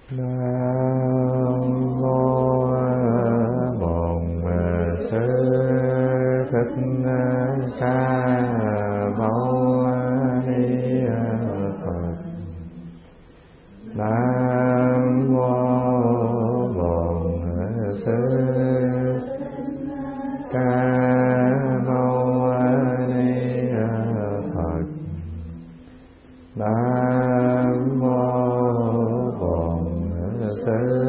Nam mô Bổn Sư Thích Ca Mâu Ni Phật. Nam mô Bổn Sư Ca Mâu Ni Phật. Nam mô Bổn Sư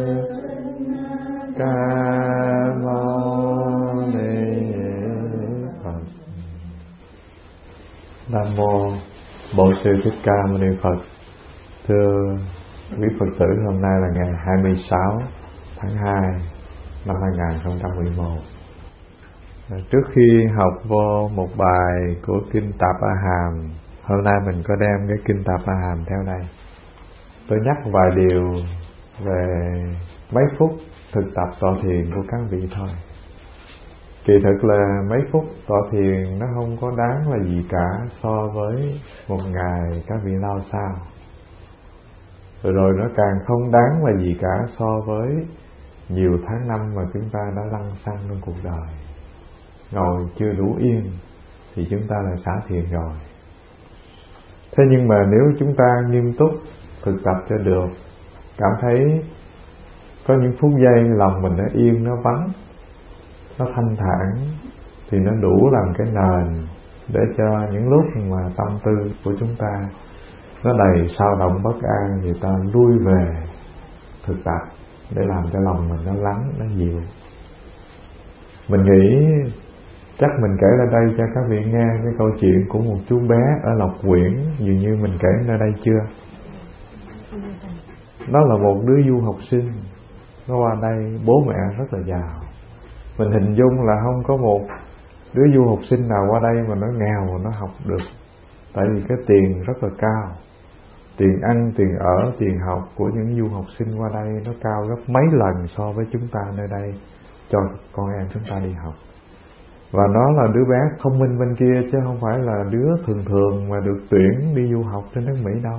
Ca Mâu Ni Phật. Nam mô Bổn Sư Thích Ca Mâu Ni Phật. Thưa quý Phật tử, hôm nay là ngày 26 tháng 2 năm 2011. Trước khi học vô một bài của Kinh Tạp A Hàm, hôm nay mình có đem cái Kinh Tạp A Hàm theo đây. Tôi nhắc vài điều về mấy phút thực tập tọa thiền của các vị thôi. Kỳ thực là mấy phút tọa thiền nó không có đáng là gì cả so với một ngày các vị lao sao. Rồi nó càng không đáng là gì cả so với nhiều tháng năm mà chúng ta đã lăn xăng trong cuộc đời. Ngồi chưa đủ yên thì chúng ta là xả thiền rồi. Thế nhưng mà nếu chúng ta nghiêm túc thực tập cho được, cảm thấy có những phút giây lòng mình nó yên, nó vắng, nó thanh thản, thì nó đủ làm cái nền để cho những lúc mà tâm tư của chúng ta nó đầy sao động bất an, người ta lui về thực tập để làm cho lòng mình nó lắng, nó dịu. Mình nghĩ chắc mình kể ra đây cho các vị nghe cái câu chuyện của một chú bé ở Lộc Quyển, dường như mình kể ra đây chưa? Nó là một đứa du học sinh, nó qua đây bố mẹ rất là giàu. Mình hình dung là không có một đứa du học sinh nào qua đây mà nó nghèo mà nó học được. Tại vì cái tiền rất là cao, tiền ăn, tiền ở, tiền học của những du học sinh qua đây nó cao gấp mấy lần so với chúng ta nơi đây cho con em chúng ta đi học. Và nó là đứa bé thông minh bên kia, chứ không phải là đứa thường thường mà được tuyển đi du học trên nước Mỹ đâu.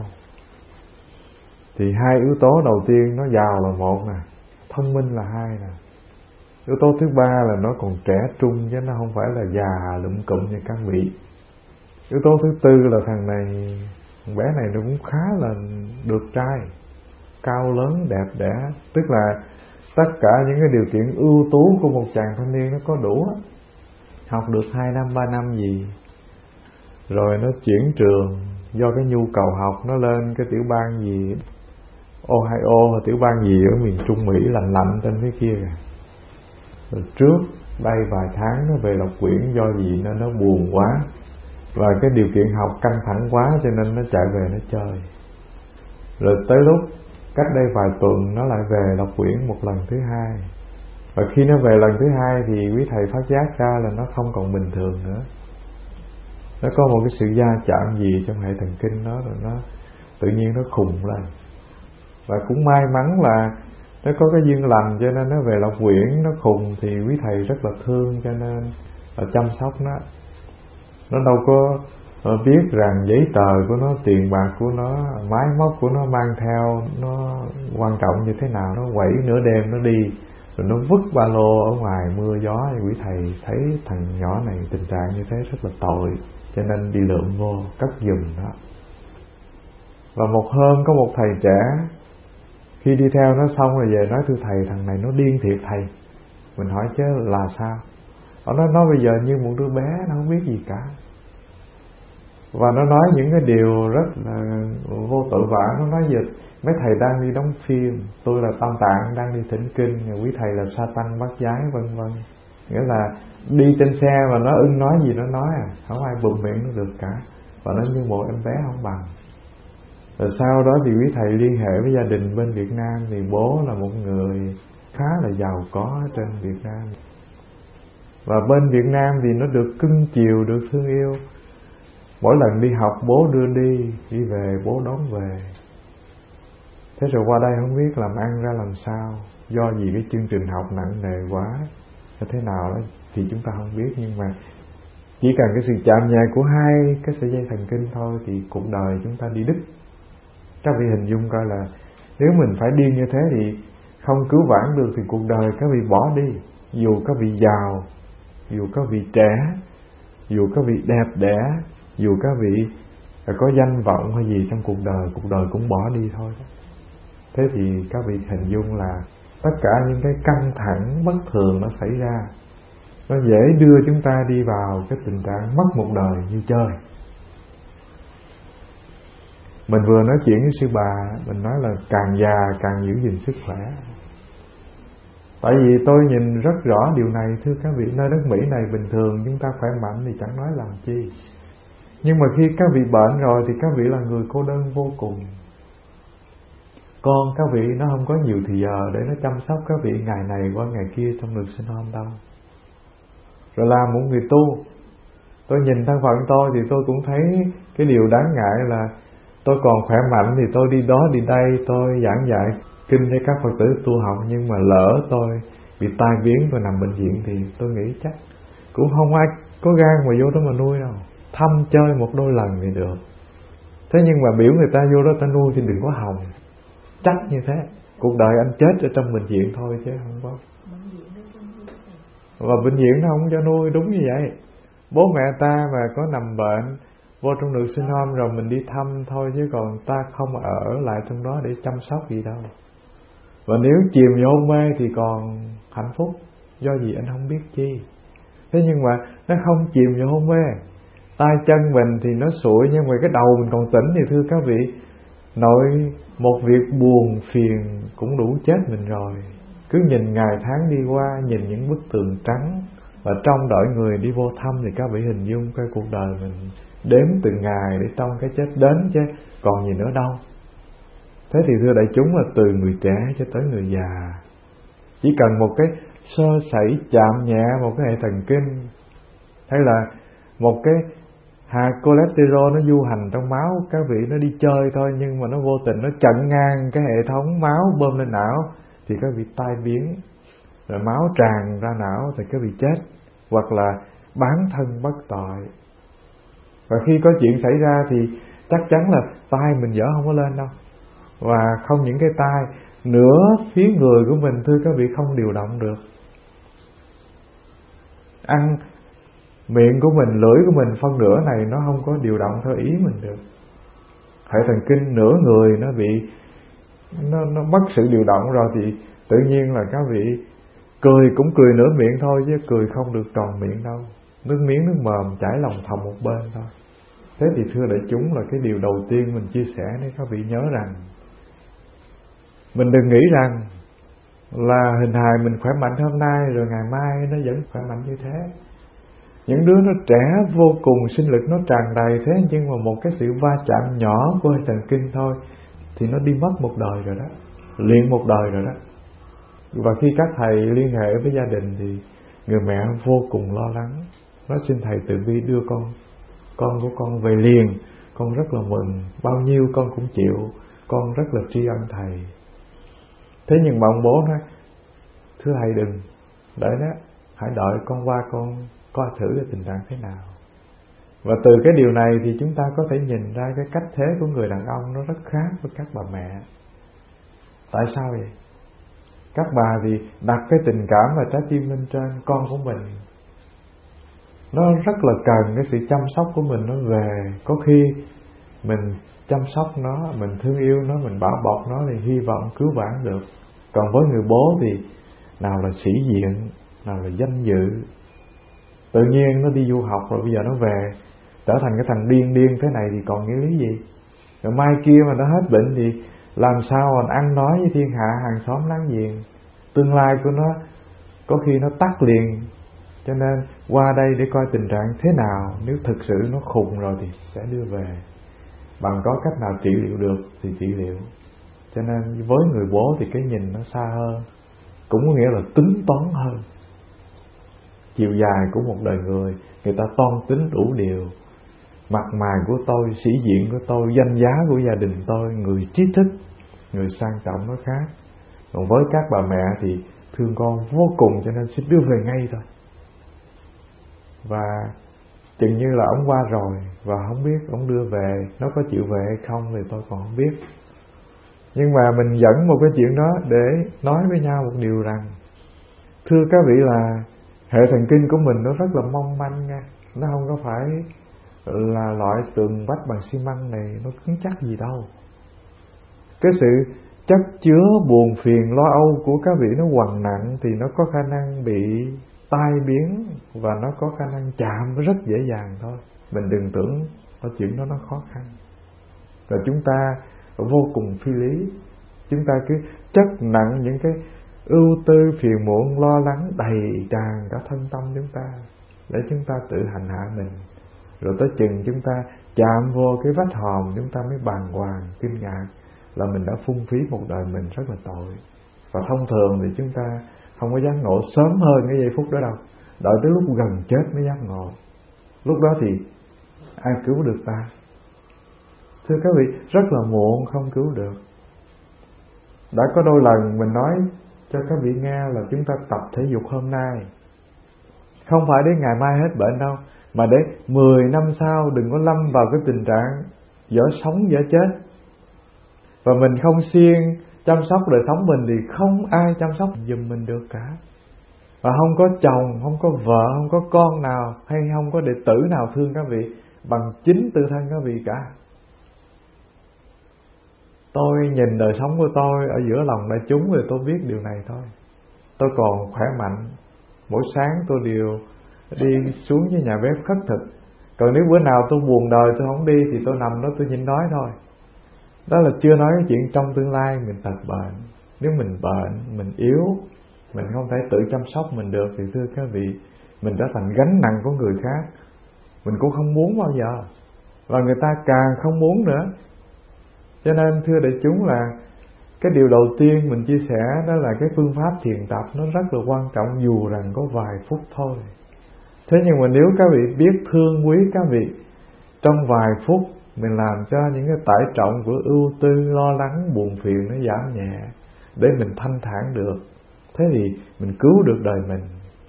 Thì hai yếu tố đầu tiên, nó giàu là một nè, thông minh là hai nè. Yếu tố thứ ba là nó còn trẻ trung, chứ nó không phải là già lụm cụm như các vị. Yếu tố thứ tư là thằng bé này nó cũng khá là được trai, cao lớn, đẹp đẽ. Tức là tất cả những cái điều kiện ưu tú của một chàng thanh niên nó có đủ. Học được 2 năm, 3 năm gì, rồi nó chuyển trường do cái nhu cầu học, nó lên cái tiểu bang gì Ohio, tiểu bang gì ở miền Trung Mỹ lạnh lạnh trên phía kia kìa. Rồi trước đây vài tháng nó về Lộc Quyển, do gì nên nó buồn quá và cái điều kiện học căng thẳng quá, cho nên nó chạy về nó chơi. Rồi tới lúc cách đây vài tuần nó lại về Lộc Quyển một lần thứ hai. Và khi nó về lần thứ hai thì quý thầy phát giác ra là nó không còn bình thường nữa. Nó có một cái sự va chạm gì trong hệ thần kinh nó, rồi nó tự nhiên nó khùng lên. Và cũng may mắn là nó có cái duyên lành, cho nên nó về Lộc Quyển. Nó khùng thì quý thầy rất là thương, cho nên là chăm sóc nó. Nó đâu có biết rằng giấy tờ của nó, tiền bạc của nó, máy móc của nó mang theo nó quan trọng như thế nào. Nó quẩy nửa đêm nó đi, rồi nó vứt ba lô ở ngoài mưa gió. Thì quý thầy thấy thằng nhỏ này tình trạng như thế rất là tội, cho nên đi lượm vô cất giùm nó. Và một hôm có một thầy trẻ, khi đi theo nó xong rồi về nói: thưa thầy, thằng này nó điên thiệt thầy. Mình hỏi chứ là sao? Nó bây giờ như một đứa bé, nó không biết gì cả. Và nó nói những cái điều rất là vô tội vạ. Nó nói giờ mấy thầy đang đi đóng phim, tôi là Tam Tạng đang đi thỉnh kinh, quý thầy là Sa-tăng bắt giái, vân vân. Nghĩa là đi trên xe mà nó ưng nói gì nó nói à, không ai bụm miệng nó được cả. Và nó như một em bé không bằng. Rồi sau đó thì quý thầy liên hệ với gia đình bên Việt Nam, thì bố là một người khá là giàu có ở trên Việt Nam. Và bên Việt Nam thì nó được cưng chiều, được thương yêu. Mỗi lần đi học bố đưa đi về bố đón về. Thế rồi qua đây không biết làm ăn ra làm sao, do vì cái chương trình học nặng nề quá hay thế nào đó thì chúng ta không biết. Nhưng mà chỉ cần cái sự chạm nhẹ của hai cái sợi dây thần kinh thôi thì cuộc đời chúng ta đi đứt. Các vị hình dung coi là Nếu mình phải điên như thế thì không cứu vãn được thì cuộc đời các vị bỏ đi. Dù các vị giàu, dù các vị trẻ, dù các vị đẹp đẽ, dù các vị có danh vọng hay gì trong cuộc đời cũng bỏ đi thôi. Thế thì các vị hình dung là tất cả những cái căng thẳng bất thường nó xảy ra, nó dễ đưa chúng ta đi vào cái tình trạng mất một đời như chơi. Mình vừa nói chuyện với sư bà, mình nói là càng già càng giữ gìn sức khỏe. Tại vì tôi nhìn rất rõ điều này, thưa các vị. Nơi đất Mỹ này bình thường chúng ta khỏe mạnh thì chẳng nói làm chi, nhưng mà khi các vị bệnh rồi thì các vị là người cô đơn vô cùng. Con các vị nó không có nhiều thì giờ để nó chăm sóc các vị ngày này qua ngày kia trong được sinh hôm đâu. Rồi làm một người tu, tôi nhìn thân phận tôi thì tôi cũng thấy cái điều đáng ngại là tôi còn khỏe mạnh thì tôi đi đó đi đây, tôi giảng dạy kinh cho các Phật tử tu học, nhưng mà lỡ tôi bị tai biến, tôi nằm bệnh viện thì tôi nghĩ chắc cũng không ai có gan mà vô đó mà nuôi đâu. Thăm chơi một đôi lần thì được, thế nhưng mà biểu người ta vô đó ta nuôi thì đừng có hòng. Chắc như thế, cuộc đời anh chết ở trong bệnh viện thôi chứ không có. Và bệnh viện nó không cho nuôi, đúng như vậy. Bố mẹ ta mà có nằm bệnh vô trong được sinh hôm rồi mình đi thăm thôi, chứ còn ta không ở lại trong đó để chăm sóc gì đâu. Và nếu chìm vô hôn mê thì còn hạnh phúc, do gì anh không biết chi. Thế nhưng mà nó không chìm vô hôn mê, tay chân mình thì nó sụi, nhưng mà cái đầu mình còn tỉnh thì thưa các vị, nội một việc buồn phiền cũng đủ chết mình rồi. Cứ nhìn ngày tháng đi qua, nhìn những bức tường trắng và trông đợi người đi vô thăm thì các vị hình dung cái cuộc đời mình đếm từng ngày để trông cái chết đến chứ còn gì nữa đâu. Thế thì thưa đại chúng là từ người trẻ cho tới người già, chỉ cần một cái sơ sẩy chạm nhẹ một cái hệ thần kinh, hay là một cái hạt cholesterol nó du hành trong máu, các vị nó đi chơi thôi nhưng mà nó vô tình nó chặn ngang cái hệ thống máu bơm lên não thì các vị tai biến, rồi máu tràn ra não thì các vị chết, hoặc là bán thân bất tội. Và khi có chuyện xảy ra thì chắc chắn là tai mình dở không có lên đâu, và không những cái tai, nửa phía người của mình thưa các vị không điều động được. Ăn miệng của mình, lưỡi của mình phân nửa này nó không có điều động theo ý mình được. Hệ thần kinh nửa người nó bị nó mất sự điều động rồi thì tự nhiên là các vị cười cũng cười nửa miệng thôi chứ cười không được tròn miệng đâu, nước miếng nước mồm chảy lòng thòng một bên thôi. Thế thì thưa đại chúng là cái điều đầu tiên mình chia sẻ để các vị nhớ rằng mình đừng nghĩ rằng là hình hài mình khỏe mạnh hôm nay rồi ngày mai nó vẫn khỏe mạnh như thế. Những đứa nó trẻ vô cùng, sinh lực nó tràn đầy, thế nhưng mà một cái sự va chạm nhỏ của hệ thần kinh thôi thì nó đi mất một đời rồi đó, liền một đời rồi đó. Và khi các thầy liên hệ với gia đình thì người mẹ vô cùng lo lắng, nói xin thầy Từ Bi đưa con của con về liền, con rất là mừng, bao nhiêu con cũng chịu, con rất là tri ân thầy. Thế nhưng mà ông bố nói thưa thầy đừng, đợi đó, hãy đợi con qua con coi thử cái tình trạng thế nào. Và từ cái điều này thì chúng ta có thể nhìn ra cái cách thế của người đàn ông nó rất khác với các bà mẹ. Tại sao vậy? Các bà thì đặt cái tình cảm và trái tim lên trên con của mình, nó rất là cần cái sự chăm sóc của mình nó về. Có khi mình chăm sóc nó, mình thương yêu nó, mình bảo bọc nó thì hy vọng cứu vãn được. Còn với người bố thì nào là sĩ diện, nào là danh dự. Tự nhiên nó đi du học rồi bây giờ nó về trở thành cái thằng điên thế này thì còn nghĩa lý gì? Rồi mai kia mà nó hết bệnh thì làm sao mà ăn nói với thiên hạ hàng xóm láng giềng? Tương lai của nó có khi nó tắt liền. Cho nên qua đây để coi tình trạng thế nào, nếu thực sự nó khùng rồi thì sẽ đưa về. Bằng có cách nào trị liệu được thì trị liệu. Cho nên với người bố thì cái nhìn nó xa hơn, cũng có nghĩa là tính toán hơn. Chiều dài của một đời người ta toan tính đủ điều. Mặt mày của tôi, sĩ diện của tôi, danh giá của gia đình tôi, người trí thức, người sang trọng nó khác. Còn với các bà mẹ thì thương con vô cùng cho nên xin đưa về ngay thôi. Và chừng như là ông qua rồi và không biết ông đưa về, nó có chịu về hay không thì tôi còn không biết. Nhưng mà mình dẫn một cái chuyện đó để nói với nhau một điều rằng, thưa các vị là hệ thần kinh của mình nó rất là mong manh nha. Nó không có phải là loại tường vách bằng xi măng này nó cứng chắc gì đâu. Cái sự chất chứa buồn phiền lo âu của các vị nó hoằng nặng thì nó có khả năng bị tai biến và nó có khả năng chạm rất dễ dàng thôi. Mình đừng tưởng là chuyện đó nó khó khăn. Rồi chúng ta vô cùng phi lý. Chúng ta cứ chất nặng những cái ưu tư phiền muộn lo lắng đầy tràn cả thân tâm chúng ta để chúng ta tự hành hạ mình. Rồi tới chừng chúng ta chạm vô cái vách hòm, chúng ta mới bàng hoàng kinh ngạc là mình đã phung phí một đời mình rất là tội. Và thông thường thì chúng ta không có giác ngộ sớm hơn cái giây phút đó đâu, đợi tới lúc gần chết mới giác ngộ. Lúc đó thì ai cứu được ta? Thưa các vị, rất là muộn, không cứu được. Đã có đôi lần mình nói cho các vị nghe là chúng ta tập thể dục hôm nay, không phải để ngày mai hết bệnh đâu, mà để 10 năm sau đừng có lâm vào cái tình trạng dở sống dở chết. Và mình không siêng chăm sóc đời sống mình thì không ai chăm sóc giùm mình được cả. Và không có chồng, không có vợ, không có con nào, hay không có đệ tử nào thương các vị bằng chính tự thân các vị cả. Tôi nhìn đời sống của tôi ở giữa lòng đại chúng thì tôi biết điều này thôi. Tôi còn khỏe mạnh, mỗi sáng tôi đều đi xuống với nhà bếp khất thực. Còn nếu bữa nào tôi buồn đời tôi không đi thì tôi nằm đó tôi nhịn đói thôi. Đó là chưa nói cái chuyện trong tương lai mình tật bệnh. Nếu mình bệnh, mình yếu, mình không thể tự chăm sóc mình được thì thưa các vị, mình trở thành gánh nặng của người khác. Mình cũng không muốn bao giờ, và người ta càng không muốn nữa. Cho nên thưa đại chúng là cái điều đầu tiên mình chia sẻ đó là cái phương pháp thiền tập nó rất là quan trọng, dù rằng có vài phút thôi. Thế nhưng mà nếu các vị biết thương quý các vị, trong vài phút mình làm cho những cái tải trọng của ưu tư, lo lắng, buồn phiền nó giảm nhẹ để mình thanh thản được. Thế thì mình cứu được đời mình.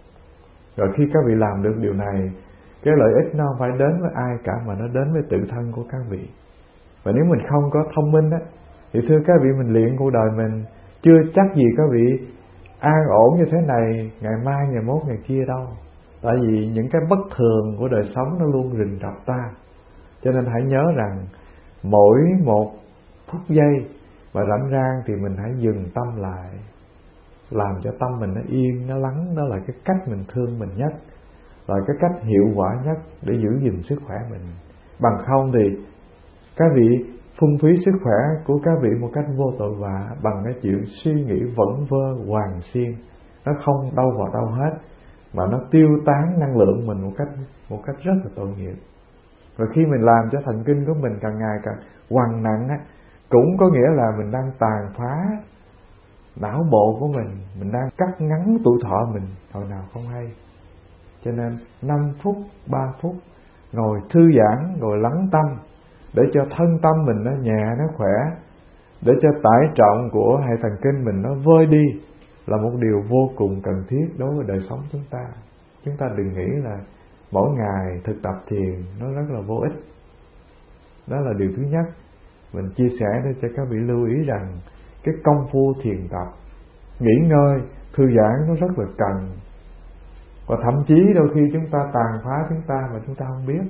Rồi khi các vị làm được điều này, cái lợi ích nó không phải đến với ai cả mà nó đến với tự thân của các vị. Và nếu mình không có thông minh á, thì thưa các vị, mình luyện cuộc đời mình chưa chắc gì các vị an ổn như thế này ngày mai, ngày mốt, ngày kia đâu. Tại vì những cái bất thường của đời sống nó luôn rình rập ta. Cho nên hãy nhớ rằng mỗi một phút giây và rảnh rang thì mình hãy dừng tâm lại, làm cho tâm mình nó yên, nó lắng. Đó là cái cách mình thương mình nhất, là cái cách hiệu quả nhất để giữ gìn sức khỏe mình. Bằng không thì các vị phung phí sức khỏe của các vị một cách vô tội vạ bằng cái chuyện suy nghĩ vẩn vơ hoàn xiên, nó không đâu vào đâu hết, mà nó tiêu tán năng lượng mình một cách rất là tội nghiệp. Rồi khi mình làm cho thần kinh của mình càng ngày càng hoằng nặng á, cũng có nghĩa là mình đang tàn phá não bộ của mình đang cắt ngắn tuổi thọ mình hồi nào không hay. Cho nên 5 phút, 3 phút ngồi thư giãn, ngồi lắng tâm để cho thân tâm mình nó nhẹ, nó khỏe, để cho tải trọng của hệ thần kinh mình nó vơi đi, là một điều vô cùng cần thiết đối với đời sống chúng ta. Chúng ta đừng nghĩ là mỗi ngày thực tập thiền nó rất là vô ích. Đó là điều thứ nhất. Mình chia sẻ để cho các vị lưu ý rằng cái công phu thiền tập, nghỉ ngơi, thư giãn nó rất là cần. Và thậm chí đôi khi chúng ta tàn phá chúng ta mà chúng ta không biết.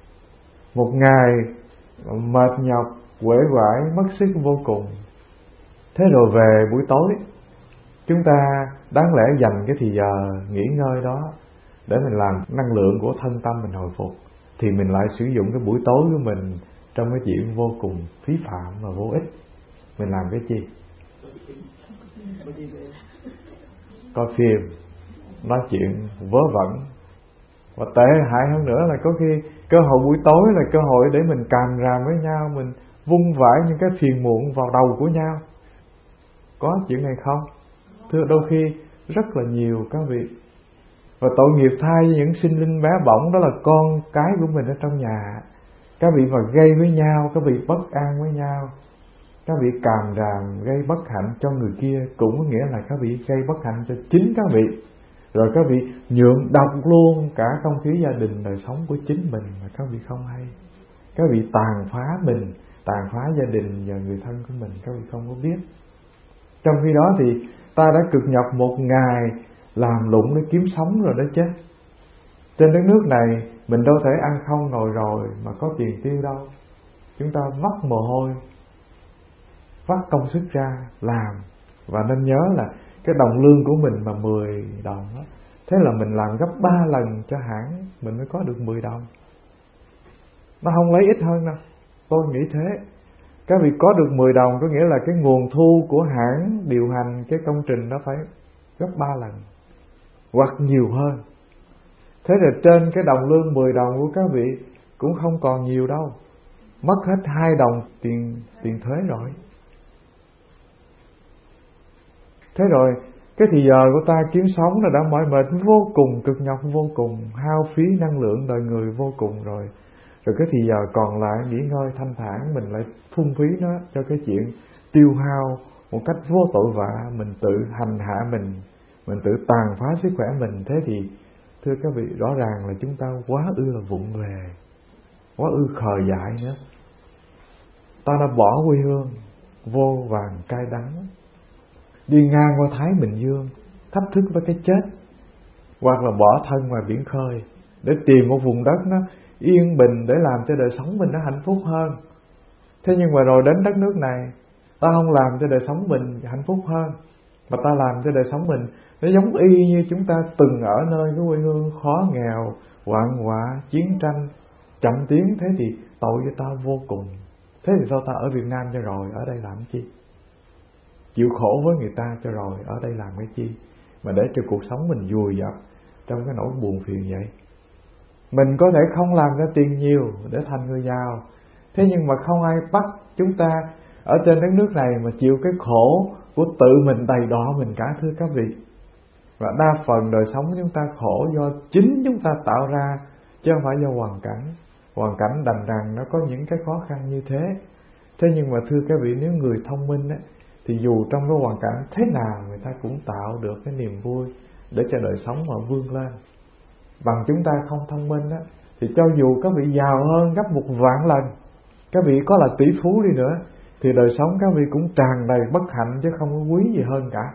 Một ngày mệt nhọc, uể oải, mất sức vô cùng. Thế rồi về buổi tối, chúng ta đáng lẽ dành cái thì giờ nghỉ ngơi đó để mình làm năng lượng của thân tâm mình hồi phục, thì mình lại sử dụng cái buổi tối của mình trong cái chuyện vô cùng phí phạm và vô ích. Mình làm cái gì? Coi phim, nói chuyện vớ vẩn. Và tệ hại hơn nữa là có khi cơ hội buổi tối là cơ hội để mình càm ràm với nhau, mình vung vãi những cái phiền muộn vào đầu của nhau. Có chuyện này không? Thưa, đôi khi rất là nhiều các vị. Và tội nghiệp thay những sinh linh bé bỏng, đó là con cái của mình ở trong nhà. Các vị mà gây với nhau, các vị bất an với nhau, các vị càm ràm gây bất hạnh cho người kia, cũng có nghĩa là các vị gây bất hạnh cho chính các vị. Rồi các vị nhượng độc luôn cả không khí gia đình, đời sống của chính mình mà các vị không hay. Các vị tàn phá mình tàn phá gia đình và người thân của mình, các vị không có biết. Trong khi đó thì ta đã cực nhọc một ngày làm lụng để kiếm sống rồi đó chứ. Trên đất nước này mình đâu thể ăn không ngồi rồi mà có tiền tiêu đâu. Chúng ta vắt mồ hôi, vắt công sức ra làm. Và nên nhớ là cái đồng lương của mình mà 10 đồng đó, thế là mình làm gấp 3 lần cho hãng mình mới có được 10 đồng. Nó không lấy ít hơn đâu. Tôi nghĩ thế. Các vị có được 10 đồng có nghĩa là cái nguồn thu của hãng điều hành cái công trình nó phải gấp 3 lần hoặc nhiều hơn. Thế là trên cái đồng lương 10 đồng của các vị cũng không còn nhiều đâu. Mất hết 2 đồng tiền thuế rồi. Thế rồi cái thì giờ của ta kiếm sống là đã mỏi mệt vô cùng, cực nhọc vô cùng, hao phí năng lượng đời người vô cùng rồi. Rồi cái thì giờ còn lại nghỉ ngơi thanh thản, mình lại phung phí nó cho cái chuyện tiêu hao một cách vô tội vạ, mình tự hành hạ mình tự tàn phá sức khỏe mình. Thế thì thưa các vị, rõ ràng là chúng ta quá ư là vụng về, quá ư khờ dại nữa. Ta đã bỏ quê hương vô vàn cay đắng, đi ngang qua Thái Bình Dương thách thức với cái chết, hoặc là bỏ thân ngoài biển khơi để tìm một vùng đất nó yên bình để làm cho đời sống mình nó hạnh phúc hơn. Thế nhưng mà rồi đến đất nước này, ta không làm cho đời sống mình hạnh phúc hơn, mà ta làm cho đời sống mình nó giống y như chúng ta từng ở nơi cái quê hương khó nghèo, hoạn họa, chiến tranh, chậm tiến. Thế thì tội cho ta vô cùng. Thế thì sao ta ở Việt Nam cho rồi, ở đây làm cái chi? Chịu khổ với người ta cho rồi, ở đây làm cái chi? Mà để cho cuộc sống mình vùi dập trong cái nỗi buồn phiền vậy. Mình có thể không làm ra tiền nhiều để thành người giàu, thế nhưng mà không ai bắt chúng ta ở trên đất nước này mà chịu cái khổ của tự mình đầy đọa mình cả, thưa các vị. Và đa phần đời sống chúng ta khổ do chính chúng ta tạo ra, chứ không phải do hoàn cảnh. Hoàn cảnh đành rằng nó có những cái khó khăn như thế. Thế nhưng mà thưa các vị, nếu người thông minh á, thì dù trong cái hoàn cảnh thế nào người ta cũng tạo được cái niềm vui để cho đời sống mà vươn lên. Bằng chúng ta không thông minh á, thì cho dù các vị giàu hơn gấp 1.000.000 lần, các vị có là tỷ phú đi nữa, thì đời sống các vị cũng tràn đầy bất hạnh chứ không có quý gì hơn cả.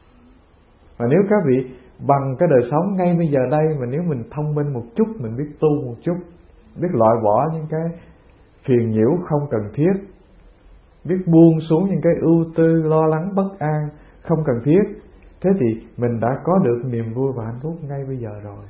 Mà nếu các vị bằng cái đời sống ngay bây giờ đây, mà nếu mình thông minh một chút, mình biết tu một chút, biết loại bỏ những cái phiền nhiễu không cần thiết, biết buông xuống những cái ưu tư, lo lắng, bất an không cần thiết, thế thì mình đã có được niềm vui và hạnh phúc ngay bây giờ rồi.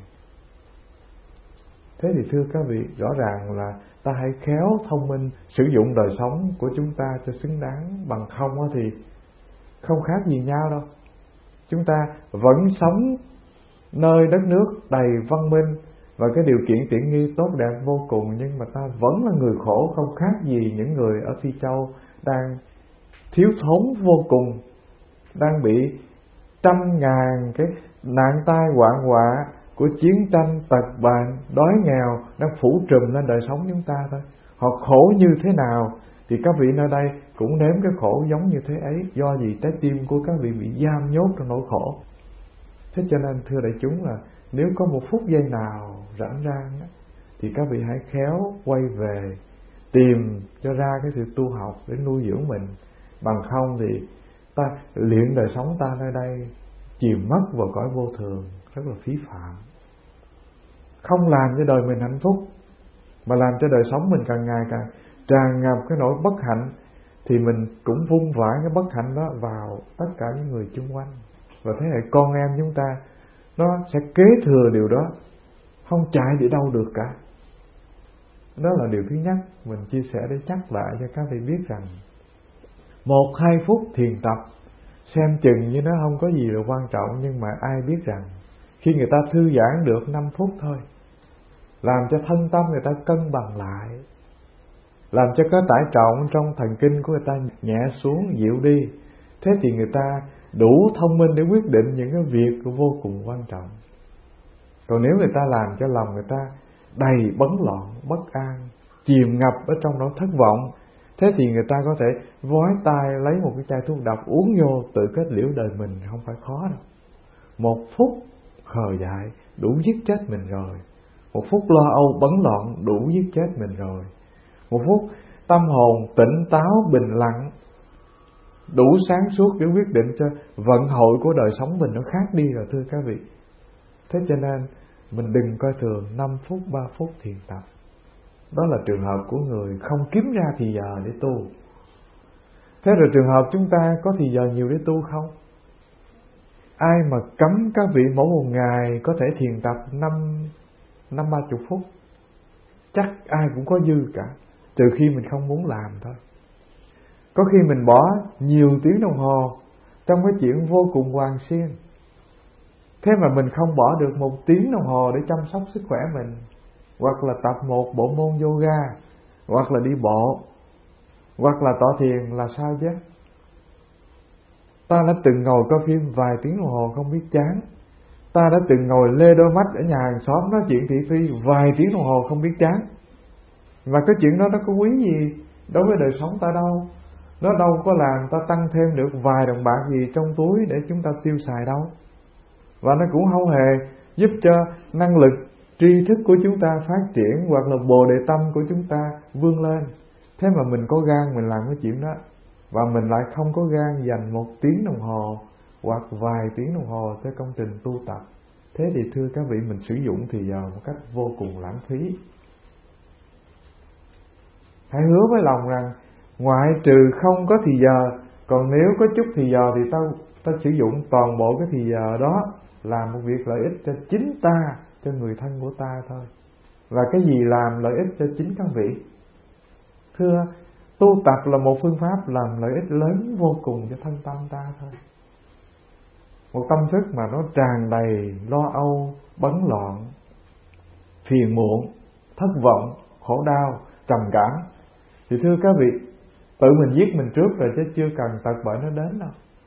Thế thì thưa các vị, rõ ràng là ta hãy khéo thông minh sử dụng đời sống của chúng ta cho xứng đáng, bằng không thì không khác gì nhau đâu. Chúng ta vẫn sống nơi đất nước đầy văn minh và cái điều kiện tiện nghi tốt đẹp vô cùng, nhưng mà ta vẫn là người khổ, không khác gì những người ở Phi Châu đang thiếu thốn vô cùng, đang bị trăm ngàn cái nạn tai hoạn họa của chiến tranh, tật bệnh, đói nghèo đang phủ trùm lên đời sống chúng ta thôi. Họ khổ như thế nào thì các vị nơi đây cũng nếm cái khổ giống như thế ấy. Do gì? Trái tim của các vị bị giam nhốt trong nỗi khổ. Thế cho nên thưa đại chúng là nếu có một phút giây nào rảnh rang thì các vị hãy khéo quay về tìm cho ra cái sự tu học để nuôi dưỡng mình. Bằng không thì ta luyện đời sống ta nơi đây chìm mất vào cõi vô thường, rất là phí phạm. Không làm cho đời mình hạnh phúc, mà làm cho đời sống mình càng ngày càng tràn ngập cái nỗi bất hạnh, thì mình cũng vung vãi cái bất hạnh đó vào tất cả những người xung quanh. Và thế hệ con em chúng ta nó sẽ kế thừa điều đó, không chạy đi đâu được cả. Đó là điều thứ nhất mình chia sẻ để nhắc lại cho các vị biết rằng 1-2 phút thiền tập xem chừng như nó không có gì là quan trọng, nhưng mà ai biết rằng khi người ta thư giãn được 5 phút thôi, làm cho thân tâm người ta cân bằng lại, làm cho cái tải trọng trong thần kinh của người ta nhẹ xuống, dịu đi, thế thì người ta đủ thông minh để quyết định những cái việc vô cùng quan trọng. Còn nếu người ta làm cho lòng người ta đầy bấn loạn, bất an, chìm ngập ở trong nỗi thất vọng, thế thì người ta có thể vói tay lấy một cái chai thuốc độc uống vô tự kết liễu đời mình, không phải khó đâu. 1 phút khờ dại đủ giết chết mình rồi. 1 phút lo âu bấn loạn đủ giết chết mình rồi. 1 phút tâm hồn tỉnh táo bình lặng, đủ sáng suốt để quyết định cho vận hội của đời sống mình nó khác đi rồi thưa các vị. Thế cho nên mình đừng coi thường 5 phút 3 phút thiền tập. Đó là trường hợp của người không kiếm ra thì giờ để tu. Thế rồi trường hợp chúng ta có thì giờ nhiều để tu không? Ai mà cấm các vị mỗi một ngày có thể thiền tập 30 phút? Chắc ai cũng có dư cả, trừ khi mình không muốn làm thôi. Có khi mình bỏ nhiều tiếng đồng hồ trong cái chuyện vô cùng hoàn xiên, thế mà mình không bỏ được 1 tiếng đồng hồ để chăm sóc sức khỏe mình, hoặc là tập một bộ môn yoga, hoặc là đi bộ, hoặc là tọa thiền là sao chứ? Ta đã từng ngồi coi phim vài tiếng đồng hồ không biết chán. Ta đã từng ngồi lê đôi mắt ở nhà hàng xóm nói chuyện thị phi vài tiếng đồng hồ không biết chán. Và cái chuyện đó nó có quý gì đối với đời sống ta đâu. Nó đâu có làm ta tăng thêm được vài đồng bạc gì trong túi để chúng ta tiêu xài đâu. Và nó cũng không hề giúp cho năng lực tri thức của chúng ta phát triển, hoặc là bồ đề tâm của chúng ta vươn lên. Thế mà mình có gan mình làm cái chuyện đó, và mình lại không có gan dành 1 tiếng đồng hồ hoặc vài tiếng đồng hồ cho công trình tu tập. Thế thì thưa các vị, mình sử dụng thì giờ một cách vô cùng lãng phí. Hãy hứa với lòng rằng ngoại trừ không có thì giờ, còn nếu có chút thì giờ thì ta sử dụng toàn bộ cái thì giờ đó làm một việc lợi ích cho chính ta, cho người thân của ta thôi. Và cái gì làm lợi ích cho chính các vị? Thưa, tu tập là một phương pháp làm lợi ích lớn vô cùng cho thân tâm ta thôi. Một tâm thức mà nó tràn đầy lo âu, bấn loạn, phiền muộn, thất vọng, khổ đau, trầm cảm, thì thưa các vị, tự mình giết mình trước rồi, chứ chưa cần tật bệnh nó đến đâu.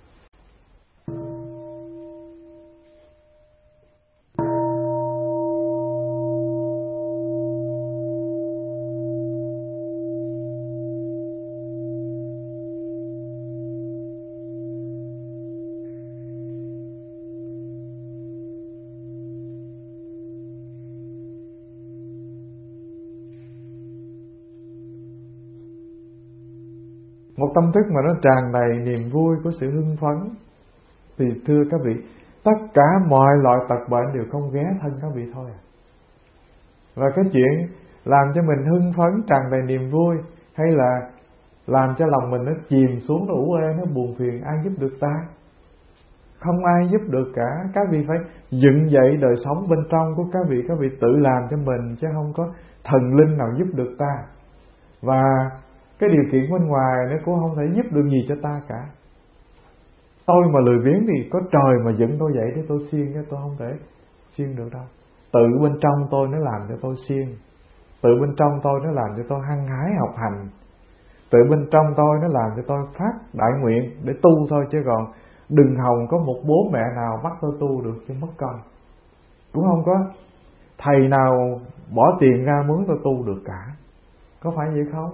Một tâm thức mà nó tràn đầy niềm vui của sự hưng phấn, thì thưa các vị, tất cả mọi loại tật bệnh đều không ghé thân các vị thôi. Và cái chuyện làm cho mình hưng phấn tràn đầy niềm vui, hay là làm cho lòng mình nó chìm xuống, nó ủ ê, nó buồn phiền, ai giúp được ta? Không ai giúp được cả. Các vị phải dựng dậy đời sống bên trong của các vị tự làm cho mình, chứ không có thần linh nào giúp được ta. Và cái điều kiện bên ngoài nó cũng không thể giúp được gì cho ta cả. Tôi mà lười biếng thì có trời mà dựng tôi dậy để tôi siêng, chứ tôi không thể siêng được đâu. Tự bên trong tôi nó làm cho tôi siêng, tự bên trong tôi nó làm cho tôi hăng hái học hành, tự bên trong tôi nó làm cho tôi phát đại nguyện để tu thôi. Chứ còn đừng hòng có một bố mẹ nào bắt tôi tu được cho mất công. Cũng không có thầy nào bỏ tiền ra muốn tôi tu được cả. Có phải vậy không?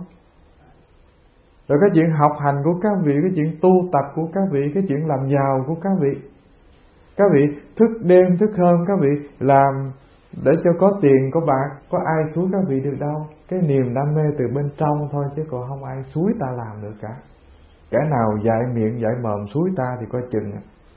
Rồi cái chuyện học hành của các vị, cái chuyện tu tập của các vị, cái chuyện làm giàu của các vị, các vị thức đêm thức hôm các vị làm để cho có tiền có bạc, có ai xúi các vị được đâu. Cái niềm đam mê từ bên trong thôi, chứ còn không ai xúi ta làm được cả. Kẻ nào dạy miệng dạy mồm xúi ta thì coi chừng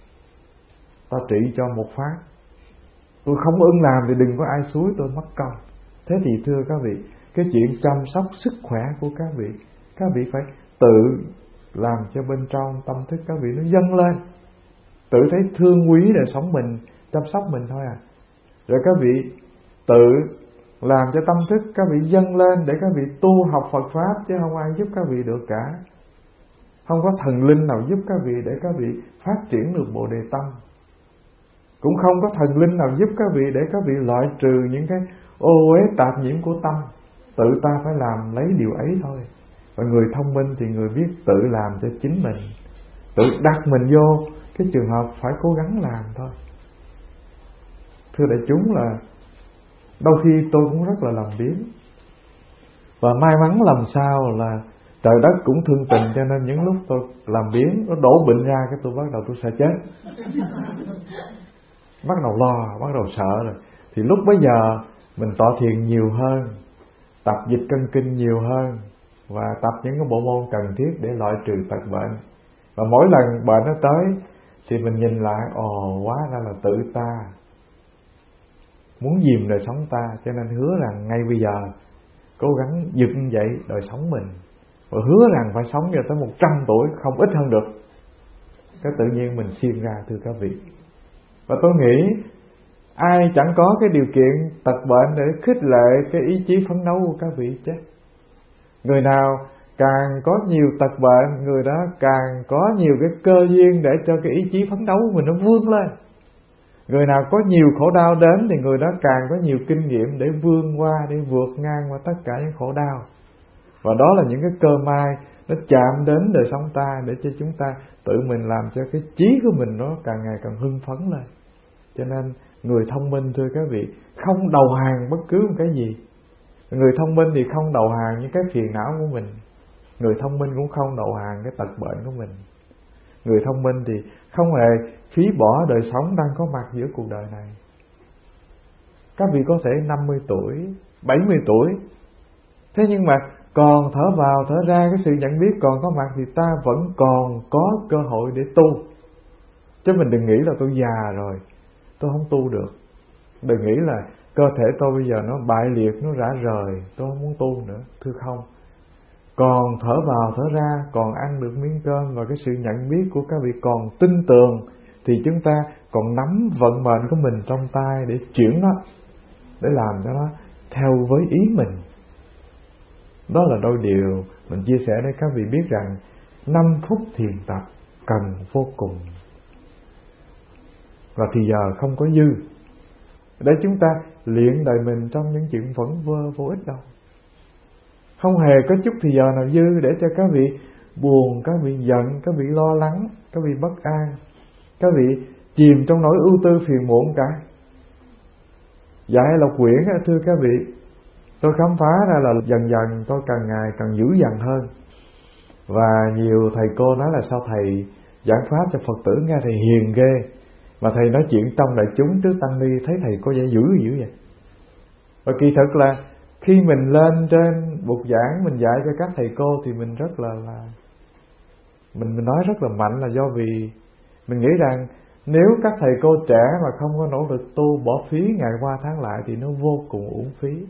ta trị cho một phát. Tôi không ưng làm thì đừng có ai xúi tôi mất công. Thế thì thưa các vị, cái chuyện chăm sóc sức khỏe của các vị phải tự làm cho bên trong tâm thức các vị nó dâng lên, tự thấy thương quý đời sống mình, chăm sóc mình thôi à. Rồi các vị tự làm cho tâm thức các vị dâng lên để các vị tu học Phật Pháp, chứ không ai giúp các vị được cả. Không có thần linh nào giúp các vị để các vị phát triển được Bồ Đề Tâm. Cũng không có thần linh nào giúp các vị để các vị loại trừ những cái ô uế tạp nhiễm của tâm. Tự ta phải làm lấy điều ấy thôi. Và người thông minh thì người biết tự làm cho chính mình, tự đặt mình vô cái trường hợp phải cố gắng làm thôi. Thưa đại chúng, là đôi khi tôi cũng rất là làm biếng, và may mắn làm sao là trời đất cũng thương tình, cho nên những lúc tôi làm biếng, nó đổ bệnh ra cái tôi bắt đầu tôi sợ chết, bắt đầu lo, bắt đầu sợ rồi. Thì lúc bấy giờ mình tọa thiền nhiều hơn, tập dịch cân kinh nhiều hơn, và tập những cái bộ môn cần thiết để loại trừ tật bệnh. Và mỗi lần bệnh nó tới thì mình nhìn lại, hóa ra là tự ta muốn dìm đời sống ta, cho nên hứa rằng ngay bây giờ cố gắng dựng dậy đời sống mình, và hứa rằng phải sống cho tới 100 tuổi, không ít hơn được. Cái tự nhiên mình siêng ra, thưa các vị. Và tôi nghĩ ai chẳng có cái điều kiện tật bệnh để khích lệ cái ý chí phấn đấu của các vị chứ. Người nào càng có nhiều tật bệnh, người đó càng có nhiều cái cơ duyên để cho cái ý chí phấn đấu của mình nó vươn lên. Người nào có nhiều khổ đau đến thì người đó càng có nhiều kinh nghiệm để vươn qua, để vượt ngang qua tất cả những khổ đau. Và đó là những cái cơ may nó chạm đến đời sống ta, để cho chúng ta tự mình làm cho cái trí của mình nó càng ngày càng hưng phấn lên. Cho nên người thông minh, thưa các vị, không đầu hàng bất cứ một cái gì. Người thông minh thì không đầu hàng những cái phiền não của mình. Người thông minh cũng không đầu hàng cái tật bệnh của mình. Người thông minh thì không hề phí bỏ đời sống đang có mặt giữa cuộc đời này. Các vị có thể 50 tuổi, 70 tuổi, thế nhưng mà còn thở vào thở ra, cái sự nhận biết còn có mặt, thì ta vẫn còn có cơ hội để tu. Chứ mình đừng nghĩ là tôi già rồi, tôi không tu được. Đừng nghĩ là cơ thể tôi bây giờ nó bại liệt, nó rã rời, tôi không muốn tu nữa. Thưa không, còn thở vào thở ra, còn ăn được miếng cơm, và cái sự nhận biết của các vị còn tin tưởng, thì chúng ta còn nắm vận mệnh của mình trong tay để chuyển nó, để làm cho nó theo với ý mình. Đó là đôi điều mình chia sẻ để các vị biết rằng 5 phút thiền tập cần vô cùng. Và thì giờ không có dư để chúng ta luyện đời mình trong những chuyện vẫn vơ vô ích đâu. Không hề có chút thì giờ nào dư để cho các vị buồn, các vị giận, các vị lo lắng, các vị bất an, các vị chìm trong nỗi ưu tư phiền muộn cả. Dạy Lộc Quyển, thưa các vị, tôi khám phá ra là dần dần tôi càng ngày càng dữ dằn hơn. Và nhiều thầy cô nói là sao thầy giảng pháp cho Phật tử nghe thầy hiền ghê, mà thầy nói chuyện trong đại chúng trước tăng ni thấy thầy có vẻ dữ vậy. Và kỳ thực là khi mình lên trên bục giảng mình dạy cho các thầy cô thì mình rất là mình nói rất là mạnh, là do vì mình nghĩ rằng nếu các thầy cô trẻ mà không có nỗ lực tu, bỏ phí ngày qua tháng lại thì nó vô cùng uổng phí.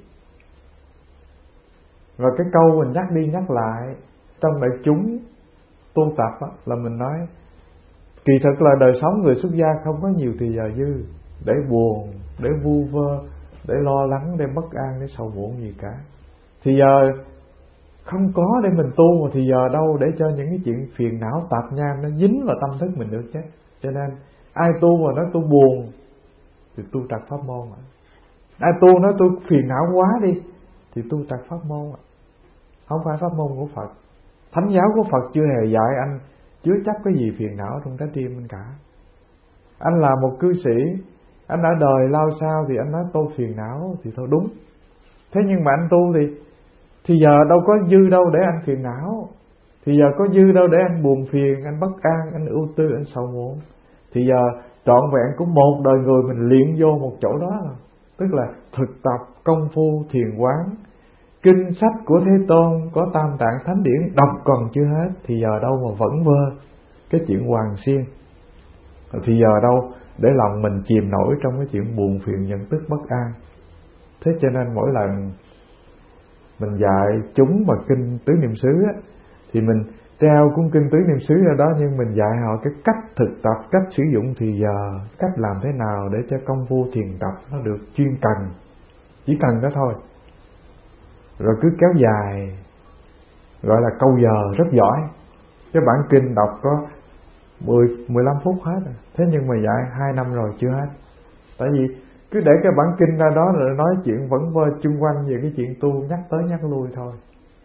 Và cái câu mình nhắc đi nhắc lại trong đại chúng tu tập là mình nói kỳ thực là đời sống người xuất gia không có nhiều thì giờ dư để buồn, để vu vơ, để lo lắng, để bất an, để sầu muộn gì cả. Thì giờ không có để mình tu, mà thì giờ đâu để cho những cái chuyện phiền não tạp nham nó dính vào tâm thức mình được chứ. Cho nên ai tu mà nói tôi buồn thì tu trật pháp môn. Ai tu nói tôi phiền não quá đi thì tu trật pháp môn. Không phải pháp môn của Phật. Thánh giáo của Phật chưa hề dạy anh chứa chấp cái gì phiền não trong trái tim anh cả. Anh là một cư sĩ, anh đã đời lao sao thì anh nói tôi phiền não thì thôi đúng. Thế nhưng mà anh tu thì giờ đâu có dư đâu để anh phiền não, thì giờ có dư đâu để anh buồn phiền, anh bất an, anh ưu tư, anh sầu muộn. Thì giờ trọn vẹn của một đời người mình luyện vô một chỗ đó, tức là thực tập công phu thiền quán. Kinh sách của Thế Tôn có Tam Tạng Thánh Điển đọc còn chưa hết, thì giờ đâu mà vẫn vơ cái chuyện hoàng xiên. Thì giờ đâu để lòng mình chìm nổi trong cái chuyện buồn phiền, giận tức, bất an. Thế cho nên mỗi lần mình dạy chúng mà kinh Tứ Niệm xứ thì mình treo cuốn kinh Tứ Niệm xứ ra đó, nhưng mình dạy họ cái cách thực tập, cách sử dụng thì giờ, cách làm thế nào để cho công phu thiền tập nó được chuyên cần. Chỉ cần đó thôi. Rồi cứ kéo dài, gọi là câu giờ rất giỏi. Cái bản kinh đọc có 10-15 phút hết rồi. Thế nhưng mà dạy 2 năm rồi chưa hết. Tại vì cứ để cái bản kinh ra đó rồi nói chuyện vẫn vơ chung quanh về cái chuyện tu, nhắc tới nhắc lui thôi.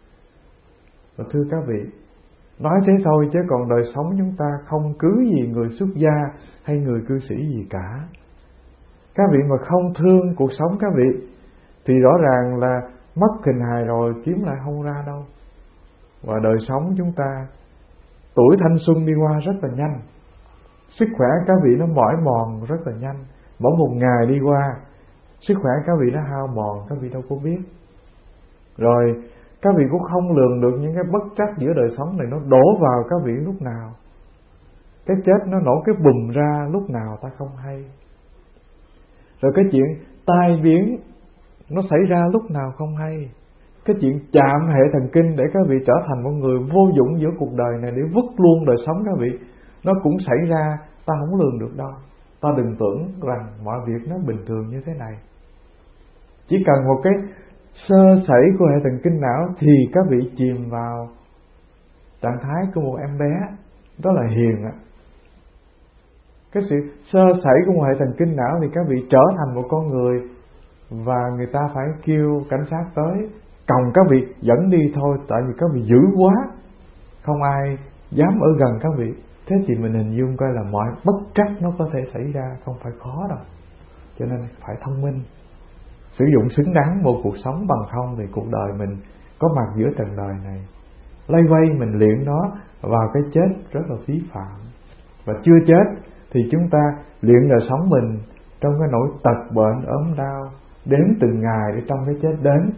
Và thưa các vị, nói thế thôi chứ còn đời sống chúng ta không cứ gì người xuất gia hay người cư sĩ gì cả. Các vị mà không thương cuộc sống các vị thì rõ ràng là mất hình hài rồi kiếm lại không ra đâu. Và đời sống chúng ta, tuổi thanh xuân đi qua rất là nhanh, sức khỏe các vị nó mỏi mòn rất là nhanh. Mỗi một ngày đi qua, sức khỏe các vị nó hao mòn, các vị đâu có biết. Rồi Các vị cũng không lường được những cái bất trắc giữa đời sống này nó đổ vào các vị lúc nào. Cái chết nó nổ cái bùm ra lúc nào ta không hay. Rồi cái chuyện tai biến nó xảy ra lúc nào không hay. Cái chuyện chạm hệ thần kinh để các vị trở thành một người vô dụng giữa cuộc đời này, để vứt luôn đời sống các vị, nó cũng xảy ra, ta không lường được đâu. Ta đừng tưởng rằng mọi việc nó bình thường như thế này. Chỉ cần một cái sơ sẩy của hệ thần kinh não thì các vị chìm vào trạng thái của một em bé, đó là hiền ạ. Cái sự sơ sẩy của một hệ thần kinh não thì các vị trở thành một con người, và người ta phải kêu cảnh sát tới còng các vị dẫn đi thôi, tại vì các vị dữ quá, không ai dám ở gần các vị. Thế thì mình hình dung coi là mọi bất trắc nó có thể xảy ra, không phải khó đâu. Cho nên phải thông minh, sử dụng xứng đáng một cuộc sống, bằng không thì cuộc đời mình có mặt giữa trần đời này lây quay mình luyện nó vào cái chết rất là phí phạm. Và chưa chết thì chúng ta luyện đời sống mình trong cái nỗi tật bệnh ốm đau, đếm từng ngày để trong cái chết đến.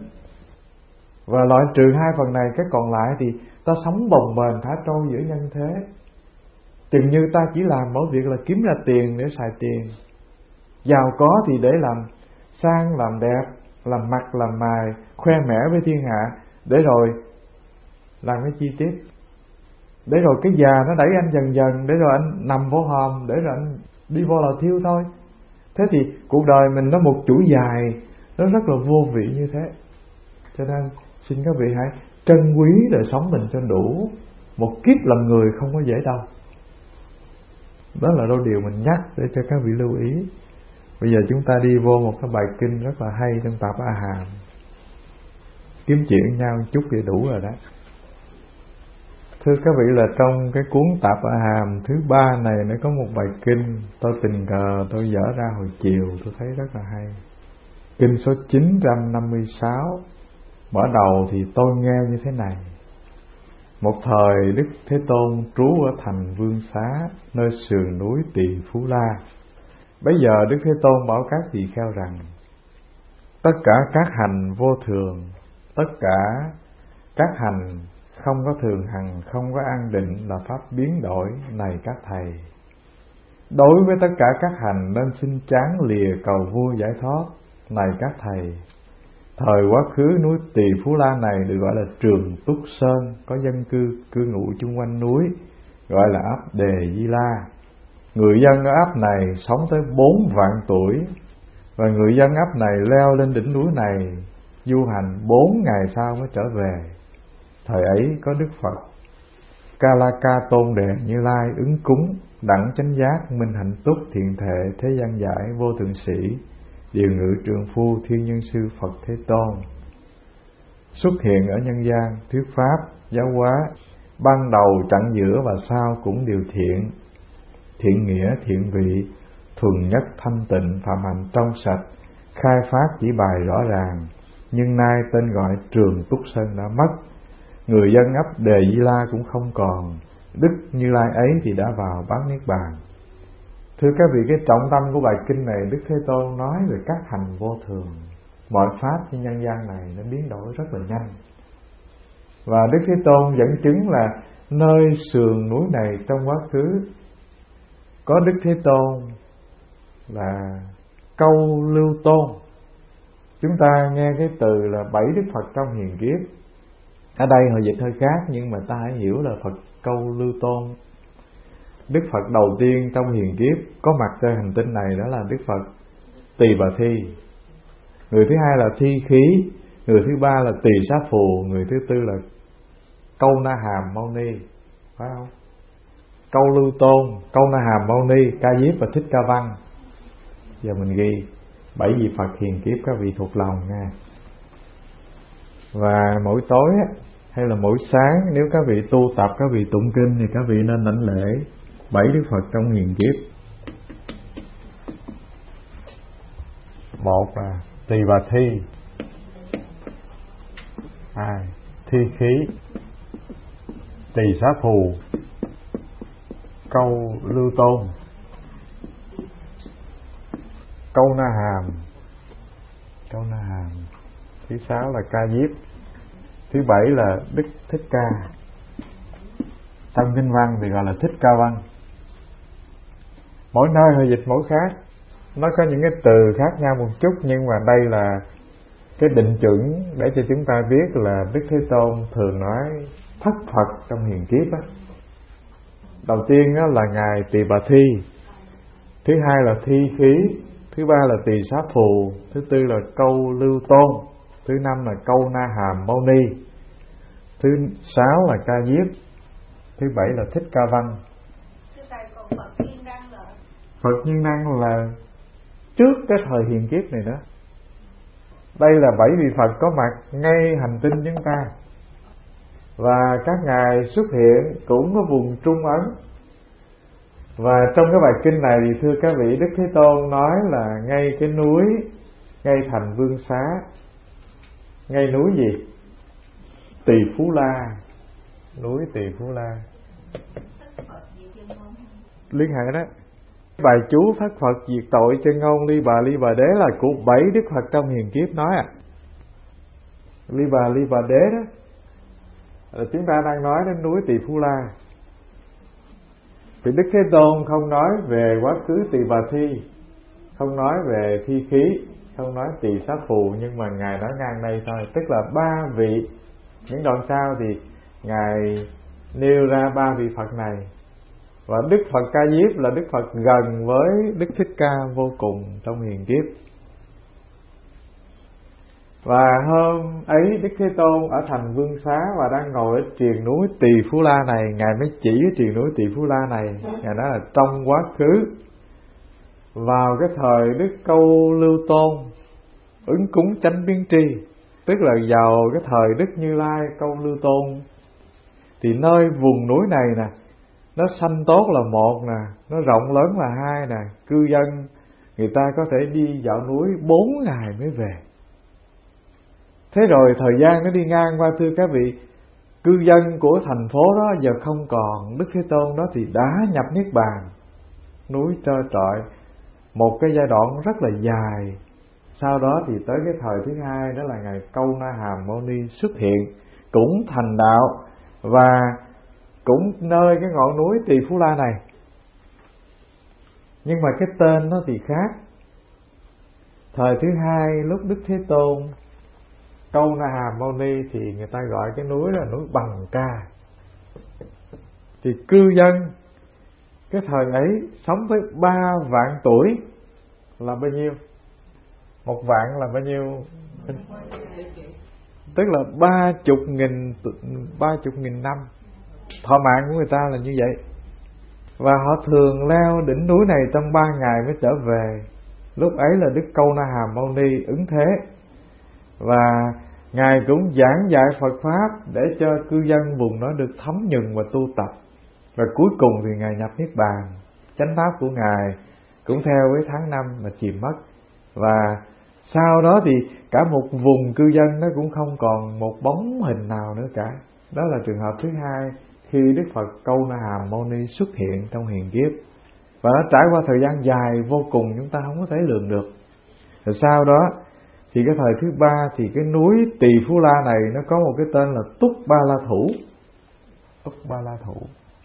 Và loại trừ hai phần này, cái còn lại thì ta sống bồng bềnh thả trôi giữa nhân thế. Chừng như ta chỉ làm mỗi việc là kiếm ra tiền để xài tiền, giàu có thì để làm sang làm đẹp, làm mặt làm mày, khoe mẽ với thiên hạ, để rồi làm cái chi tiết, để rồi cái già nó đẩy anh dần dần, để rồi anh nằm vô hòm, để rồi anh đi vô lò thiêu thôi. Thế thì cuộc đời mình nó một chuỗi dài, nó rất là vô vị như thế. Cho nên xin các vị hãy trân quý đời sống mình cho đủ. Một kiếp làm người không có dễ đâu. Đó là đôi điều mình nhắc để cho các vị lưu ý. Bây giờ chúng ta đi vô một cái bài kinh rất là hay trong Tạp A Hàm. Kiếm chuyện với nhau một chút thì đủ rồi đó. Thưa các vị, là trong cái cuốn Tạp A Hàm thứ 3 này nó có một bài kinh tôi tình cờ tôi dở ra hồi chiều, tôi thấy rất là hay. Kinh số 956. Mở đầu thì tôi nghe như thế này: một thời Đức Thế Tôn trú ở thành Vương Xá, nơi sườn núi Tỳ Phú La. Bấy giờ Đức Thế Tôn bảo các tỳ kheo rằng: tất cả các hành vô thường, tất cả các hành không có thường hằng, không có an định là pháp biến đổi này các thầy. Đối với tất cả các hành nên xin chán lìa cầu vui giải thoát này các thầy. Thời quá khứ núi Tỳ Phú La này được gọi là Trường Túc Sơn, có dân cư ngụ chung quanh núi, gọi là ấp Đề Di La. Người dân ở ấp này sống tới 4 vạn tuổi, và người dân ấp này leo lên đỉnh núi này du hành 4 ngày sau mới trở về. Thời ấy có Đức Phật Kalaka Tôn Đề Như Lai ứng cúng, đẳng chánh giác, minh hạnh túc, thiện thệ, thế gian giải, vô thượng sĩ, điều ngự trượng phu, thiên nhân sư Phật Thế Tôn xuất hiện ở nhân gian, thuyết pháp, giáo hóa, ban đầu, chặng giữa và sau cũng đều thiện, thiện nghĩa, thiện vị, thuần nhất, thanh tịnh, phạm hạnh trong sạch, khai phát chỉ bài rõ ràng. Nhưng nay tên gọi Trường Túc Sơn đã mất, người dân ấp Đề Di La cũng không còn, Đức Như Lai ấy thì đã vào bát niết bàn. Thưa các vị, cái trọng tâm của bài kinh này, Đức Thế Tôn nói về các hành vô thường. Mọi pháp trên nhân gian này nó biến đổi rất là nhanh. Và Đức Thế Tôn dẫn chứng là nơi sườn núi này trong quá khứ có Đức Thế Tôn là Câu Lưu Tôn. Chúng ta nghe cái từ là 7 Đức Phật trong hiền kiếp. Ở đây họ dịch hơi khác, nhưng mà ta hãy hiểu là Phật Câu Lưu Tôn. Đức Phật đầu tiên trong hiền kiếp có mặt trên hành tinh này đó là Đức Phật Tỳ Bà Thi. Người thứ hai là Thi Khí, người thứ ba là Tỳ Xá Phù, người thứ tư là Câu Na Hàm Mâu Ni, phải không? Câu Lưu Tôn, Câu Na Hàm Mâu Ni, Ca Diếp và Thích Ca Văn. Giờ mình ghi 7 vị Phật hiền kiếp, các vị thuộc lòng nha. Và mỗi tối hay là mỗi sáng, nếu các vị tu tập, các vị tụng kinh thì các vị nên đảnh lễ 7 Đức Phật trong hiền kiếp. Một là Tỳ Bà Thi, 2 Thi Khí, Tỳ Xá Phù, Câu Lưu Tôn, Câu Na Hàm, thứ 6 là Ca Diếp, Thứ bảy là Đức Thích Ca. Trong kinh văn thì gọi là Thích Ca Văn. Mỗi nơi họ dịch mỗi khác, nó có những cái từ khác nhau một chút, nhưng mà đây là cái định chuẩn để cho chúng ta biết là Đức Thế Tôn thường nói thất Phật trong hiền kiếp á. Đầu tiên á là ngài Tỳ Bà Thi, thứ hai là Thi Khí, thứ ba là Tỳ Xá Phù, thứ tư là Câu Lưu Tôn, thứ năm là Câu Na Hàm Mâu Ni, thứ sáu là Ca Diếp, thứ bảy là Thích Ca Văn. Phật Nhiên Đăng là trước cái thời hiền kiếp này đó. Đây là 7 vị Phật có mặt ngay hành tinh chúng ta, và các ngài xuất hiện cũng có vùng Trung Ấn. Và trong cái bài kinh này thì thưa các vị, Đức Thế Tôn nói là ngay cái núi, ngay thành Vương Xá, ngay núi gì? Tỳ Phú La, núi Tỳ Phú La. Liên hệ đó. Bài chú Thất Phật diệt tội chân ngôn Ly Bà Đế là của 7 Đức Phật trong hiền kiếp nói à. Ly Bà Đế đó là chúng ta đang nói đến núi Tỳ Phú La. Thì Đức Thế Tôn không nói về quá khứ Tỳ Bà Thi, không nói về Thi Khí, không nói Tỳ Xá Phù, nhưng mà ngài nói ngang đây thôi. Tức là 3 vị. Những đoạn sau thì ngài nêu ra 3 vị Phật này. Và Đức Phật Ca Diếp là Đức Phật gần với Đức Thích Ca vô cùng trong hiền kiếp. Và hôm ấy Đức Thế Tôn ở thành Vương Xá và đang ngồi ở triền núi Tỳ Phú La này. Ngài mới chỉ cái triền núi Tỳ Phú La này, ngài nói là trong quá khứ, vào cái thời Đức Câu Lưu Tôn ứng cúng chánh biến tri, tức là vào cái thời Đức Như Lai Câu Lưu Tôn, thì nơi vùng núi này nè, nó xanh tốt là một nè, nó rộng lớn là hai nè, cư dân người ta có thể đi dạo núi 4 ngày mới về. Thế rồi thời gian nó đi ngang qua, thưa các vị, cư dân của thành phố đó giờ không còn, Đức Thế Tôn đó thì đã nhập Niết Bàn, núi trơ trọi, một cái giai đoạn rất là dài. Sau đó thì tới cái thời thứ hai, đó là ngày Câu Na Hàm Mâu Ni xuất hiện, cũng thành đạo và cũng nơi cái ngọn núi Tỳ Phú La này. Nhưng mà cái tên nó thì khác. Thời thứ hai lúc Đức Thế Tôn Câu Na Hàm Mâu Ni thì người ta gọi cái núi là núi Bằng Ca. Thì cư dân cái thời ấy sống với 3 vạn tuổi là bao nhiêu? 1 vạn là bao nhiêu? Tức là 30.000 năm. Thọ mạng của người ta là như vậy. Và họ thường leo đỉnh núi này trong 3 ngày mới trở về. Lúc ấy là Đức Câu Na Hàm Mâu Ni ứng thế, và ngài cũng giảng dạy Phật pháp để cho cư dân vùng đó được thấm nhuần và tu tập. Và cuối cùng thì ngài nhập Niết Bàn. Chánh pháp của ngài cũng theo với tháng năm mà chìm mất. Và sau đó thì cả một vùng cư dân nó cũng không còn một bóng hình nào nữa cả. Đó là trường hợp thứ hai khi Đức Phật Câu Na Hàm Mâu Ni xuất hiện trong hiền kiếp. Và nó trải qua thời gian dài vô cùng, chúng ta không có thể lường được. Rồi sau đó thì cái thời thứ ba thì cái núi Tỳ Phú La này nó có một cái tên là Túc Ba La Thủ. Túc Ba La Thủ.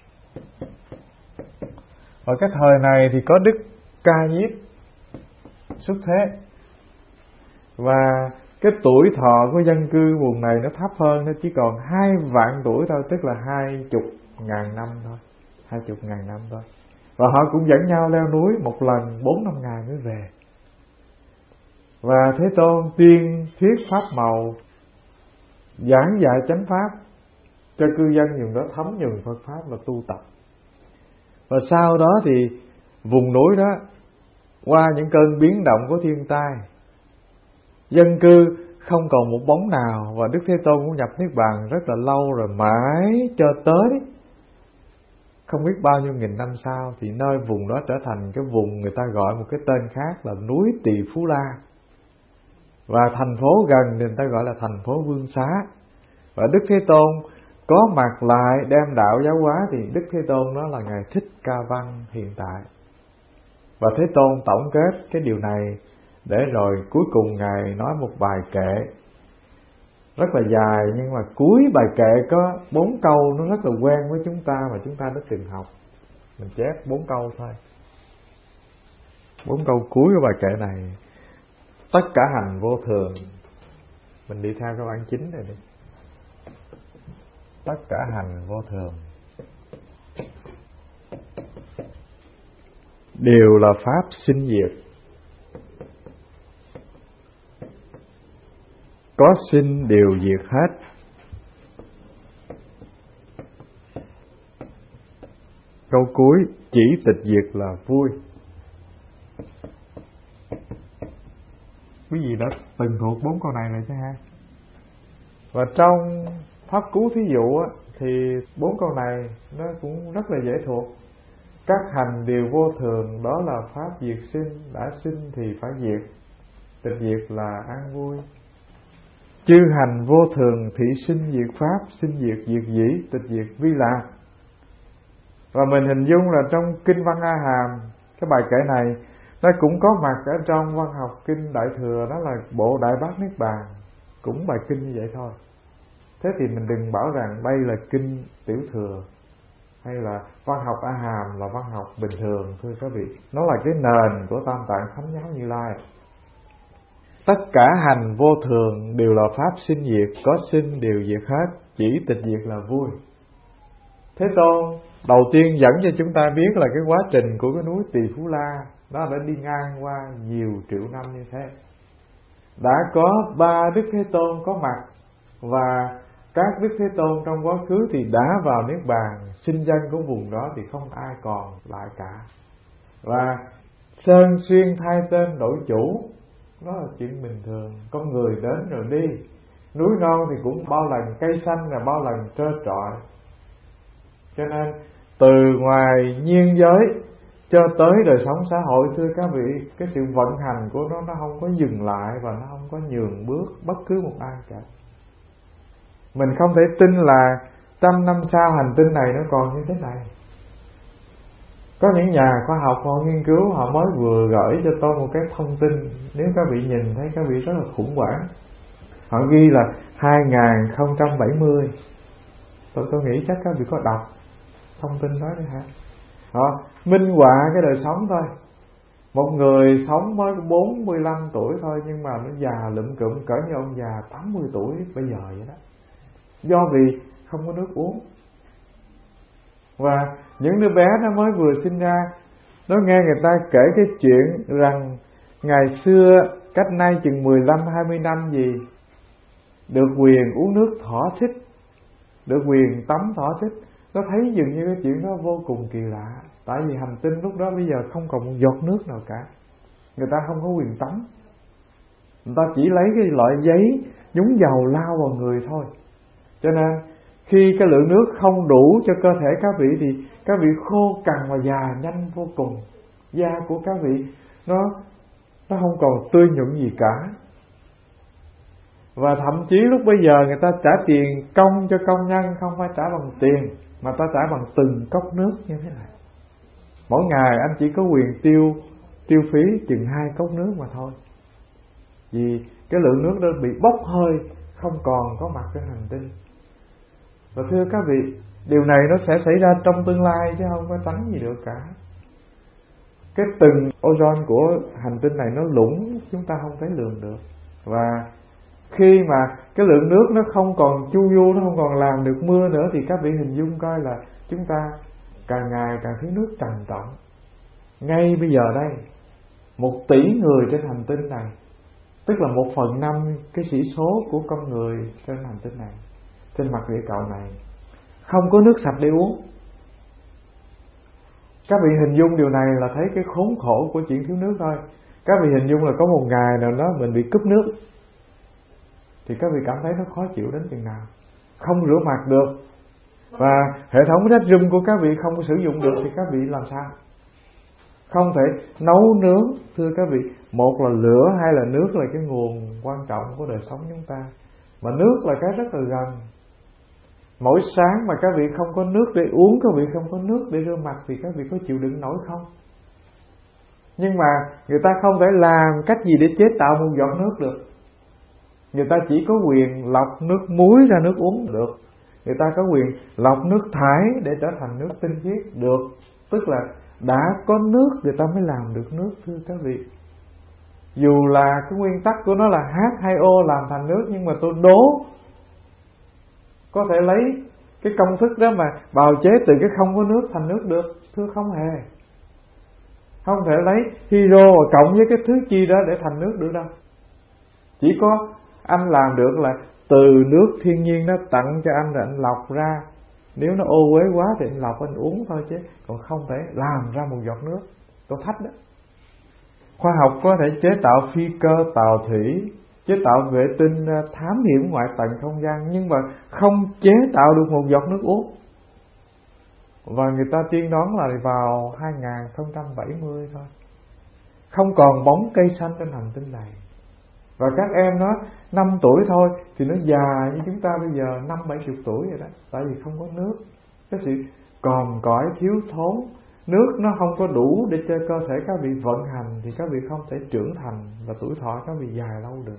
Và cái thời này thì có Đức Ca Diếp xuất thế. Và cái tuổi thọ của dân cư vùng này nó thấp hơn, nó chỉ còn 2 vạn tuổi thôi, tức là 20.000 năm thôi, 20.000 năm thôi. Và họ cũng dẫn nhau leo núi một lần 4-5 ngày mới về. Và Thế Tôn tuyên thuyết pháp màu, giảng dạy chánh pháp cho cư dân vùng đó thấm nhuần Phật pháp và tu tập. Và sau đó thì vùng núi đó qua những cơn biến động của thiên tai, dân cư không còn một bóng nào, và Đức Thế Tôn cũng nhập Niết Bàn rất là lâu rồi, mãi cho tới không biết bao nhiêu nghìn năm sau thì nơi vùng đó trở thành cái vùng người ta gọi một cái tên khác là núi Tỳ Phú La. Và thành phố gần thì người ta gọi là thành phố Vương Xá. Và Đức Thế Tôn có mặt lại đem đạo giáo hóa thì Đức Thế Tôn đó là ngài Thích Ca Văn hiện tại. Và Thế Tôn tổng kết cái điều này để rồi cuối cùng ngài nói một bài kệ rất là dài, nhưng mà cuối bài kệ có 4 câu nó rất là quen với chúng ta mà chúng ta đã từng học. Mình chép 4 câu thôi. 4 câu cuối của bài kệ này: tất cả hành vô thường. Mình đi theo câu bản chính này đi. Tất cả hành vô thường, đều là pháp sinh diệt. Có sinh đều diệt hết. Câu cuối: chỉ tịch diệt là vui. Quý vị đã từng thuộc 4 câu này rồi chứ ha? Và trong pháp cú thí dụ á, thì 4 câu này nó cũng rất là dễ thuộc. Các hành đều vô thường, đó là pháp diệt sinh. Đã sinh thì phải diệt. Tịch diệt là an vui. Chư hành vô thường, thị sinh diệt pháp. Sinh diệt diệt dĩ, tịch diệt vi lạc. Và mình hình dung là trong Kinh Văn A Hàm, cái bài kệ này nó cũng có mặt ở trong văn học Kinh Đại Thừa, đó là bộ Đại Bát Niết Bàn, cũng bài kinh như vậy thôi. Thế thì mình đừng bảo rằng đây là Kinh Tiểu Thừa hay là văn học A Hàm là văn học bình thường, thưa các vị. Nó là cái nền của Tam Tạng Thánh Giáo Như Lai. Tất cả hành vô thường đều là pháp sinh diệt, có sinh đều diệt hết, chỉ tịch diệt là vui. Thế Tôn đầu tiên dẫn cho chúng ta biết là cái quá trình của cái núi Tỳ Phú La nó đã đi ngang qua nhiều triệu năm như thế. Đã có 3 Đức Thế Tôn có mặt, và các Đức Thế Tôn trong quá khứ thì đã vào Niết Bàn. Sinh dân của vùng đó thì không ai còn lại cả. Và sơn xuyên thay tên đổi chủ, đó là chuyện bình thường. Con người đến rồi đi. Núi non thì cũng bao lần cây xanh, là bao lần trơ trọi. Cho nên từ ngoài nhiên giới cho tới đời sống xã hội, thưa các vị, cái sự vận hành của nó không có dừng lại và nó không có nhường bước bất cứ một ai cả. Mình không thể tin là 100 năm sau hành tinh này nó còn như thế này. Có những nhà khoa học họ nghiên cứu, họ mới vừa gửi cho tôi một cái thông tin, nếu các vị nhìn thấy các vị rất là khủng hoảng. Họ ghi là 2070. Tôi nghĩ chắc các vị có đọc thông tin đó đấy hả? Họ minh họa cái đời sống thôi. Một người sống mới 45 tuổi thôi, nhưng mà nó già lụm cụm cỡ như ông già 80 tuổi bây giờ vậy đó. Do vì không có nước uống. Và những đứa bé nó mới vừa sinh ra, nó nghe người ta kể cái chuyện rằng ngày xưa cách nay chừng 15-20 năm gì, được quyền uống nước thỏa thích, được quyền tắm thỏa thích. Nó thấy dường như cái chuyện đó vô cùng kỳ lạ. Tại vì hành tinh lúc đó bây giờ không còn một giọt nước nào cả. Người ta không có quyền tắm. Người ta chỉ lấy cái loại giấy nhúng dầu lao vào người thôi. Cho nên khi cái lượng nước không đủ cho cơ thể các vị thì các vị khô cằn và già nhanh vô cùng. Da của các vị nó không còn tươi nhuận gì cả. Và thậm chí lúc bây giờ người ta trả tiền công cho công nhân, không phải trả bằng tiền, mà ta trả bằng từng cốc nước như thế này. Mỗi ngày anh chỉ có quyền tiêu phí chừng 2 cốc nước mà thôi. Vì cái lượng nước đó bị bốc hơi, không còn có mặt trên hành tinh. Và thưa các vị, điều này nó sẽ xảy ra trong tương lai chứ không có tránh gì được cả. Cái tầng ozone của hành tinh này nó lũng, chúng ta không thấy lường được. Và khi mà cái lượng nước nó không còn chu du, nó không còn làm được mưa nữa, thì các vị hình dung coi là chúng ta càng ngày càng thiếu nước trầm trọng. Ngay bây giờ đây, 1 tỷ người trên hành tinh này, tức là 1/5 cái sĩ số của con người trên hành tinh này, trên mặt địa cầu này, không có nước sạch để uống. Các vị hình dung điều này là thấy cái khốn khổ của chuyện thiếu nước thôi. Các vị hình dung là có một ngày nào đó mình bị cúp nước, thì các vị cảm thấy nó khó chịu đến chừng nào. Không rửa mặt được, và hệ thống bathroom của các vị không sử dụng được, thì các vị làm sao? Không thể nấu nướng, thưa các vị. Một là lửa, hai là nước là cái nguồn quan trọng của đời sống chúng ta. Mà nước là cái rất là gần. Mỗi sáng mà các vị không có nước để uống, các vị không có nước để rửa mặt, thì các vị có chịu đựng nổi không? Nhưng mà người ta không thể làm cách gì để chế tạo một giọt nước được. Người ta chỉ có quyền lọc nước muối ra nước uống được. Người ta có quyền lọc nước thải để trở thành nước tinh khiết được. Tức là đã có nước người ta mới làm được nước, thưa các vị. Dù là cái nguyên tắc của nó là H2O làm thành nước, nhưng mà tôi đố có thể lấy cái công thức đó mà bào chế từ cái không có nước thành nước được? Thưa không hề. Không thể lấy hydro và cộng với cái thứ chi đó để thành nước được đâu. Chỉ có anh làm được là từ nước thiên nhiên nó tặng cho anh rồi anh lọc ra. Nếu nó ô uế quá thì anh lọc anh uống thôi, chứ còn không thể làm ra một giọt nước. Tôi thách đó. Khoa học có thể chế tạo phi cơ, tàu thủy, chế tạo vệ tinh thám hiểm ngoại tầng không gian, nhưng mà không chế tạo được một giọt nước uống. Và người ta tiên đoán là vào 2070 thôi, không còn bóng cây xanh trên hành tinh này. Và các em nó 5 tuổi thôi thì nó già như chúng ta bây giờ 50-70 tuổi rồi đó. Tại vì không có nước, cái sự còm cõi thiếu thốn, nước nó không có đủ để cho cơ thể các vị vận hành, thì các vị không thể trưởng thành và tuổi thọ các vị dài lâu được.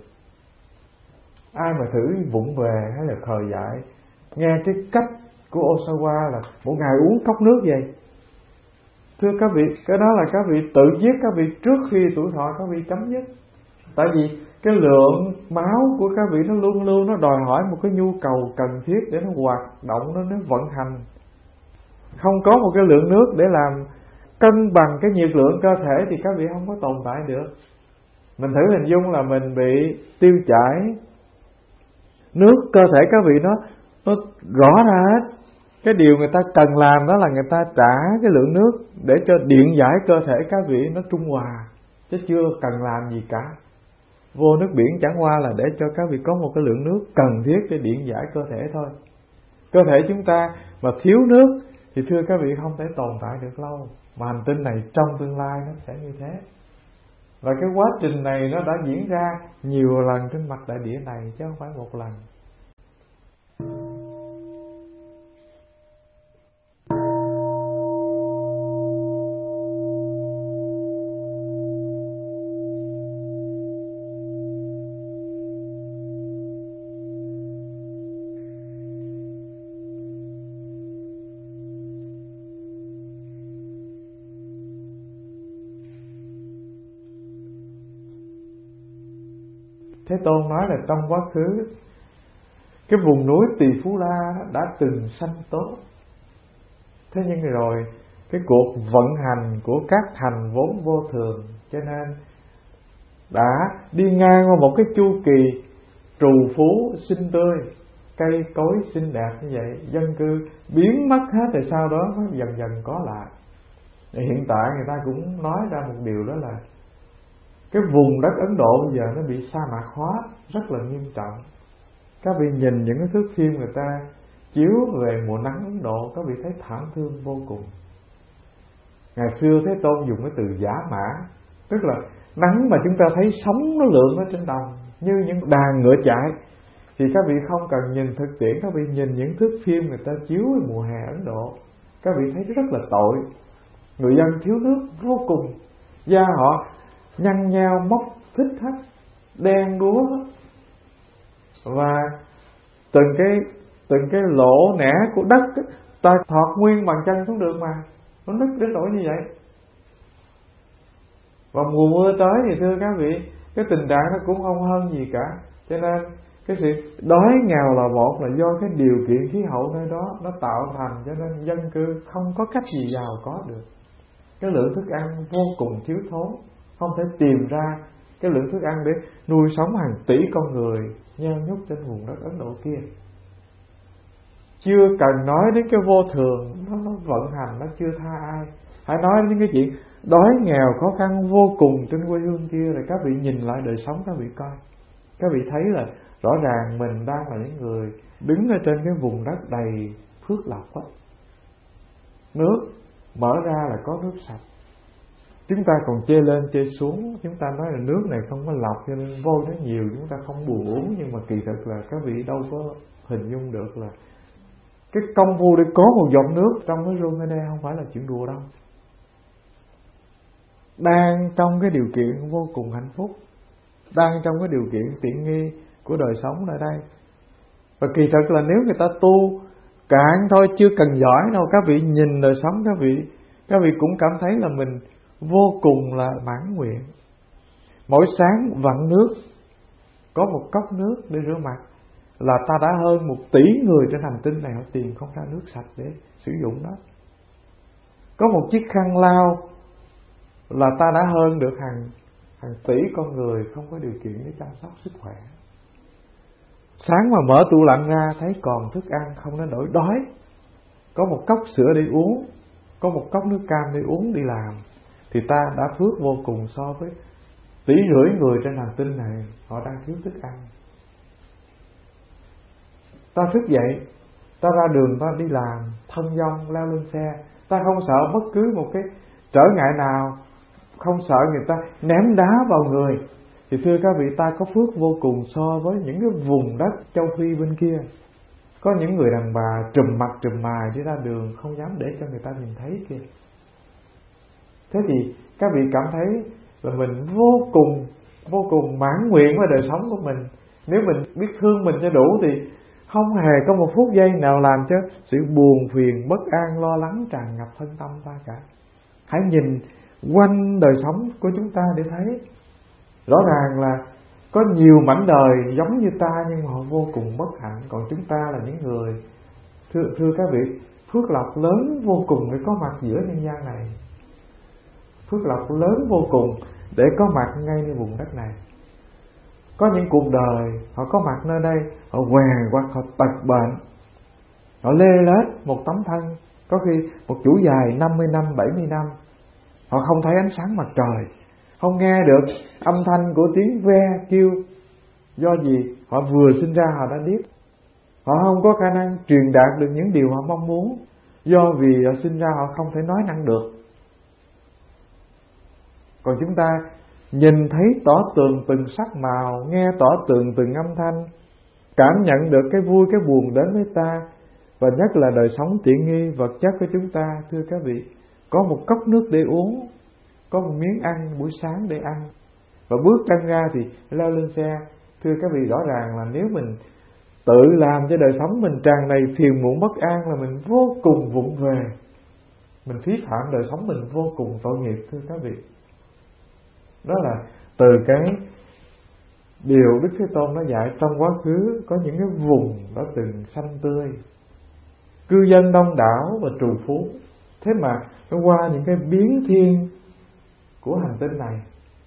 Ai mà thử vụng về hay là khờ dại nghe cái cách của Osawa là mỗi ngày uống cốc nước vậy, thưa các vị, cái đó là các vị tự giết các vị trước khi tuổi thọ các vị chấm dứt. Tại vì cái lượng máu của các vị nó luôn luôn nó đòi hỏi một cái nhu cầu cần thiết để nó hoạt động, nó vận hành. Không có một cái lượng nước để làm cân bằng cái nhiệt lượng cơ thể thì các vị không có tồn tại được. Mình thử hình dung là mình bị tiêu chảy, nước cơ thể các vị nó rõ ra hết. Cái điều người ta cần làm đó là người ta trả cái lượng nước để cho điện giải cơ thể các vị nó trung hòa, chứ chưa cần làm gì cả. Vô nước biển chẳng qua là để cho các vị có một cái lượng nước cần thiết để điện giải cơ thể thôi. Cơ thể chúng ta mà thiếu nước thì thưa các vị không thể tồn tại được lâu. Mà hành tinh này trong tương lai nó sẽ như thế. Và cái quá trình này nó đã diễn ra nhiều lần trên mặt đại địa này, chứ không phải một lần. Thế Tôn nói là trong quá khứ, cái vùng núi Tỳ Phú La đã từng sanh tốt. Thế nhưng rồi cái cuộc vận hành của các thành vốn vô thường, cho nên đã đi ngang qua một cái chu kỳ trù phú xinh tươi, cây cối xinh đẹp như vậy, dân cư biến mất hết, rồi sau đó nó dần dần có lại. Hiện tại người ta cũng nói ra một điều, đó là cái vùng đất Ấn Độ bây giờ nó bị sa mạc hóa rất là nghiêm trọng. Các vị nhìn những cái thước phim người ta chiếu về mùa nắng Ấn Độ, các vị thấy thảm thương vô cùng. Ngày xưa Thế Tôn dùng cái từ giả mã, tức là nắng mà chúng ta thấy sóng nó lượn ở trên đồng như những đàn ngựa chạy, thì các vị không cần nhìn thực tiễn, các vị nhìn những thước phim người ta chiếu về mùa hè Ấn Độ, các vị thấy rất là tội. Người dân thiếu nước vô cùng, da họ nhăn nheo mốc thích hết, đen đúa hết. Và từng cái lỗ nẻ của đất ta thọt nguyên bàn chân xuống được mà nó nứt đến nỗi như vậy. Và mùa mưa tới thì thưa các vị, cái tình trạng nó cũng không hơn gì cả. Cho nên cái sự đói nghèo là một là do cái điều kiện khí hậu nơi đó nó tạo thành, cho nên dân cư không có cách gì giàu có được. Cái lượng thức ăn vô cùng thiếu thốn, không thể tìm ra cái lượng thức ăn để nuôi sống hàng tỷ con người nheo nhúc trên vùng đất Ấn Độ kia. Chưa cần nói đến cái vô thường nó vận hành, nó chưa tha ai. Hãy nói đến cái chuyện đói nghèo khó khăn vô cùng trên quê hương kia, rồi các vị nhìn lại đời sống các vị coi. Các vị thấy là rõ ràng mình đang là những người đứng ở trên cái vùng đất đầy phước lộc á. Nước mở ra là có nước sạch. Chúng ta còn chê lên chê xuống, chúng ta nói là nước này không có lọc cho nên vôi nó nhiều, chúng ta không buồn uống. Nhưng mà kỳ thực là các vị đâu có hình dung được là cái công phu để có một giọt nước trong cái room ở đây không phải là chuyện đùa đâu. Đang trong cái điều kiện vô cùng hạnh phúc, đang trong cái điều kiện tiện nghi của đời sống ở đây. Và kỳ thực là nếu người ta tu cạn thôi, chưa cần giỏi đâu, các vị nhìn đời sống các vị cũng cảm thấy là mình vô cùng là mãn nguyện. Mỗi sáng vặn nước, có một cốc nước để rửa mặt là ta đã hơn 1 tỷ người trên hành tinh này họ tìm không ra nước sạch để sử dụng đó. Có một chiếc khăn lau là ta đã hơn được hàng tỷ con người không có điều kiện để chăm sóc sức khỏe. Sáng mà mở tủ lạnh ra thấy còn thức ăn không đến nỗi đói, có một cốc sữa để uống, có một cốc nước cam để uống đi làm, thì ta đã phước vô cùng so với 1,5 tỷ người trên hành tinh này họ đang thiếu thức ăn. Ta thức dậy, ta ra đường, ta đi làm, thông dong, leo lên xe, ta không sợ bất cứ một cái trở ngại nào, không sợ người ta ném đá vào người. Thì thưa các vị, ta có phước vô cùng so với những cái vùng đất châu Phi bên kia. Có những người đàn bà trùm mặt trùm mày đi ra đường không dám để cho người ta nhìn thấy kia. Thế thì các vị cảm thấy là mình vô cùng mãn nguyện với đời sống của mình. Nếu mình biết thương mình cho đủ thì không hề có một phút giây nào làm cho sự buồn phiền, bất an, lo lắng tràn ngập thân tâm ta cả. Hãy nhìn quanh đời sống của chúng ta để thấy rõ ràng là có nhiều mảnh đời giống như ta nhưng mà họ vô cùng bất hạnh. Còn chúng ta là những người thưa các vị, phước lộc lớn vô cùng để có mặt giữa nhân gian này. Phước lộc lớn vô cùng để có mặt ngayในvùng đất này. Có những cuộc đời họ có mặt nơi đây, họ què hoặc họ tật bệnh, họ lê lết một tấm thân, có khi một chuỗi dài 50 năm, 70 năm, họ không thấy ánh sáng mặt trời, không nghe được âm thanh của tiếng ve kêu. Do gì? Họ vừa sinh ra họ đã điếc, họ không có khả năng truyền đạt được những điều họ mong muốn, do vì họ sinh ra họ không thể nói năng được. Còn chúng ta nhìn thấy tỏ tường từng sắc màu, nghe tỏ tường từng âm thanh, cảm nhận được cái vui cái buồn đến với ta, và nhất là đời sống tiện nghi vật chất của chúng ta. Thưa các vị, có một cốc nước để uống, có một miếng ăn buổi sáng để ăn, và bước chân ra thì leo lên xe. Thưa các vị, rõ ràng là nếu mình tự làm cho đời sống mình tràn đầy phiền muộn bất an là mình vô cùng vụng về, mình phí phạm đời sống mình vô cùng tội nghiệp. Thưa các vị, đó là từ cái điều Đức Thế Tôn nó dạy trong quá khứ có những cái vùng đã từng xanh tươi, cư dân đông đảo và trù phú. Thế mà nó qua những cái biến thiên của hành tinh này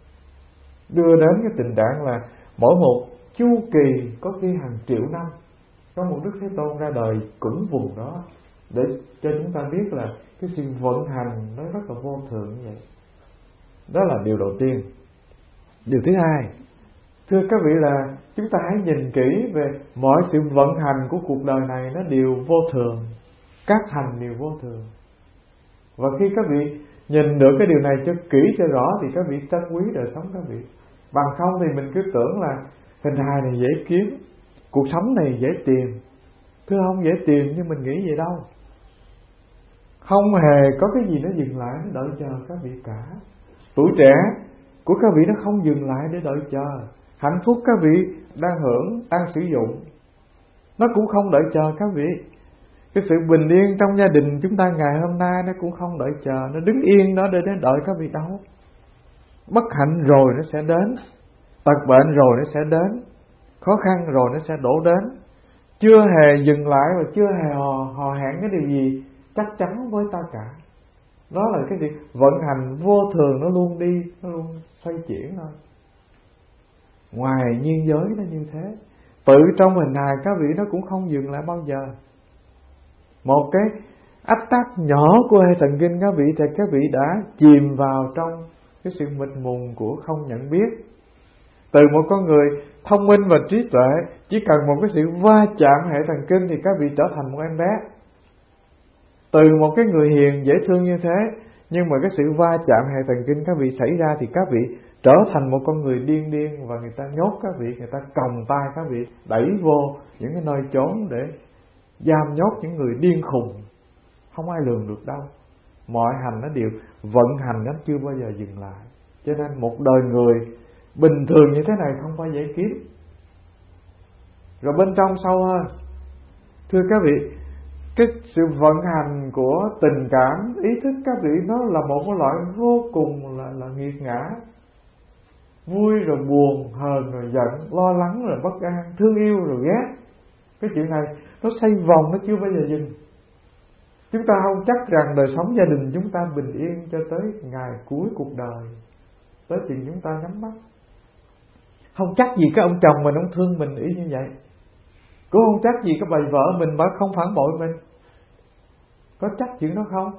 đưa đến cái tình trạng là mỗi một chu kỳ có khi hàng triệu năm có một Đức Thế Tôn ra đời cũng vùng đó, để cho chúng ta biết là cái sự vận hành nó rất là vô thường như vậy. Đó là điều đầu tiên. Điều thứ hai, thưa các vị, là chúng ta hãy nhìn kỹ về mọi sự vận hành của cuộc đời này, nó đều vô thường, các hành đều vô thường. Và khi các vị nhìn được cái điều này cho kỹ cho rõ thì các vị trân quý đời sống các vị. Bằng không thì mình cứ tưởng là hình hài này dễ kiếm, cuộc sống này dễ tìm. Thưa, không dễ tìm như mình nghĩ vậy đâu. Không hề có cái gì nó dừng lại, nó đợi chờ các vị cả. Tuổi trẻ của các vị nó không dừng lại để đợi chờ. Hạnh phúc các vị đang hưởng, đang sử dụng, nó cũng không đợi chờ các vị. Cái sự bình yên trong gia đình chúng ta ngày hôm nay nó cũng không đợi chờ, nó đứng yên đó để đợi các vị đâu. Bất hạnh rồi nó sẽ đến, tật bệnh rồi nó sẽ đến, khó khăn rồi nó sẽ đổ đến. Chưa hề dừng lại và chưa hề hò hẹn cái điều gì chắc chắn với ta cả. Đó là cái gì? Vận hành vô thường, nó luôn đi, nó luôn xoay chuyển thôi. Ngoài nhiên giới nó như thế, tự trong hình hài các vị nó cũng không dừng lại bao giờ. Một cái ách tắc nhỏ của hệ thần kinh các vị thì các vị đã chìm vào trong cái sự mịt mùng của không nhận biết. Từ một con người thông minh và trí tuệ, chỉ cần một cái sự va chạm hệ thần kinh thì các vị trở thành một em bé. Từ một cái người hiền dễ thương như thế, nhưng mà cái sự va chạm hệ thần kinh các vị xảy ra thì các vị trở thành một con người điên điên, và người ta nhốt các vị, người ta còng tay các vị, đẩy vô những cái nơi trốn để giam nhốt những người điên khùng. Không ai lường được đâu. Mọi hành nó đều vận hành, nó chưa bao giờ dừng lại. Cho nên một đời người bình thường như thế này không phải dễ kiếm. Rồi bên trong sâu hơn, thưa các vị, cái sự vận hành của tình cảm, ý thức các vị, nó là một cái loại vô cùng là nghiệt ngã. Vui rồi buồn, hờn rồi giận, lo lắng rồi bất an, thương yêu rồi ghét. Cái chuyện này nó xoay vòng, nó chưa bao giờ dừng. Chúng ta không chắc rằng đời sống gia đình chúng ta bình yên cho tới ngày cuối cuộc đời, tới chừng chúng ta nhắm mắt. Không chắc gì cái ông chồng mình ông thương mình ý như vậy, cũng không chắc gì cái bà vợ mình bà không phản bội mình. Có chắc chuyện đó không?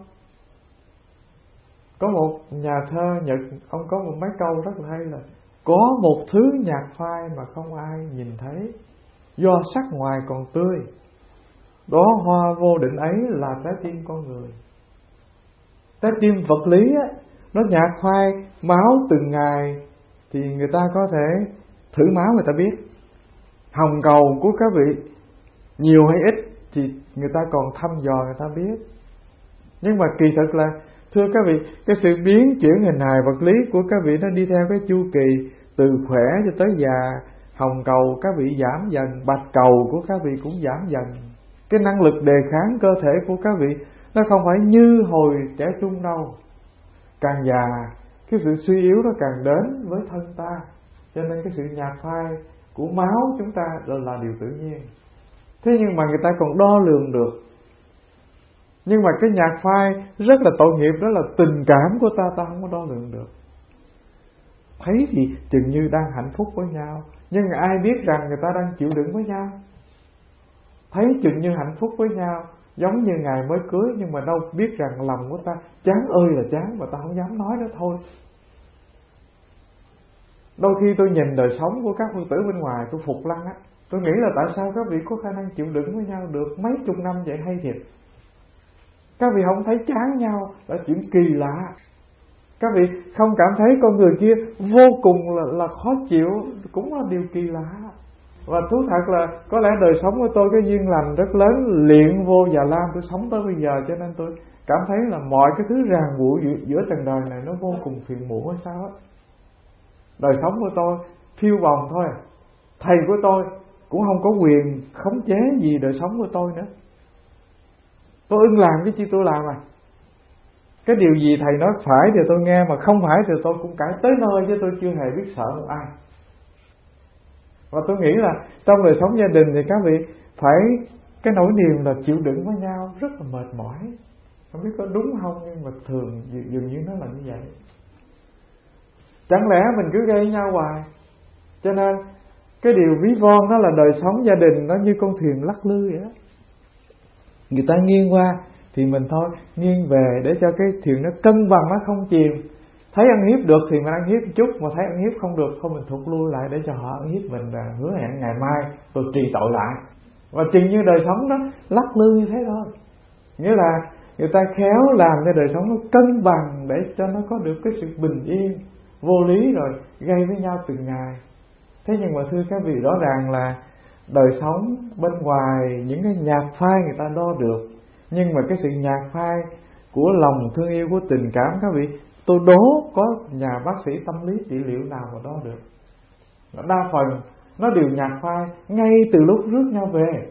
Có một nhà thơ Nhật, ông có một mấy câu rất là hay là: có một thứ nhạt phai mà không ai nhìn thấy, do sắc ngoài còn tươi, đó hoa vô định ấy là trái tim con người. Trái tim vật lý á, nó nhạt phai máu từng ngày thì người ta có thể thử máu người ta biết. Hồng cầu của các vị nhiều hay ít thì người ta còn thăm dò người ta biết. Nhưng mà kỳ thực là, thưa các vị, cái sự biến chuyển hình hài vật lý của các vị nó đi theo cái chu kỳ từ khỏe cho tới già. Hồng cầu các vị giảm dần, bạch cầu của các vị cũng giảm dần. Cái năng lực đề kháng cơ thể của các vị nó không phải như hồi trẻ trung đâu. Càng già, cái sự suy yếu nó càng đến với thân ta. Cho nên cái sự nhạt phai của máu chúng ta là điều tự nhiên. Thế nhưng mà người ta còn đo lường được. Nhưng mà cái nhạt phai rất là tội nghiệp, đó là tình cảm của ta không có đo lường được. Thấy thì chừng như đang hạnh phúc với nhau, nhưng ai biết rằng người ta đang chịu đựng với nhau. Thấy chừng như hạnh phúc với nhau, giống như ngày mới cưới, nhưng mà đâu biết rằng lòng của ta chán ơi là chán, mà ta không dám nói đó thôi. Đôi khi tôi nhìn đời sống của các Phật tử bên ngoài, tôi phục lăng á. Tôi nghĩ là tại sao các vị có khả năng chịu đựng với nhau được mấy chục năm vậy, hay thiệt. Các vị không thấy chán nhau là chuyện kỳ lạ. Các vị không cảm thấy con người kia vô cùng là khó chịu, cũng là điều kỳ lạ. Và thú thật là có lẽ đời sống của tôi cái duyên lành rất lớn, luyện vô Già Lam tôi sống tới bây giờ, cho nên tôi cảm thấy là mọi cái thứ ràng buộc giữa trần đời này nó vô cùng phiền muộn hay sao á. Đời sống của tôi phiêu bồng thôi. Thầy của tôi cũng không có quyền khống chế gì đời sống của tôi nữa. Tôi ưng làm cái chi tôi làm à. Cái điều gì thầy nói phải thì tôi nghe, mà không phải thì tôi cũng cãi tới nơi, chứ tôi chưa hề biết sợ một ai. Và tôi nghĩ là trong đời sống gia đình thì các vị phải cái nỗi niềm là chịu đựng với nhau rất là mệt mỏi. Không biết có đúng không, nhưng mà thường dường như nó là như vậy. Chẳng lẽ mình cứ gây nhau hoài. Cho nên cái điều ví von đó là đời sống gia đình nó như con thuyền lắc lư vậy đó. Người ta nghiêng qua thì mình thôi nghiêng về để cho cái thuyền nó cân bằng, nó không chìm. Thấy ăn hiếp được thì mình ăn hiếp một chút, mà thấy ăn hiếp không được thôi mình thụt lui lại để cho họ ăn hiếp mình, và hứa hẹn ngày mai tôi trì tội lại. Và chừng như đời sống đó lắc lư như thế thôi. Nghĩa là người ta khéo làm cho đời sống nó cân bằng để cho nó có được cái sự bình yên. Vô lý rồi gây với nhau từng ngày. Thế nhưng mà thưa các vị, rõ ràng là đời sống bên ngoài những cái nhạt phai người ta đo được, nhưng mà cái sự nhạt phai của lòng thương yêu, của tình cảm, các vị, tôi đố có nhà bác sĩ tâm lý trị liệu nào mà đo được. Đa phần nó đều nhạt phai ngay từ lúc rước nhau về.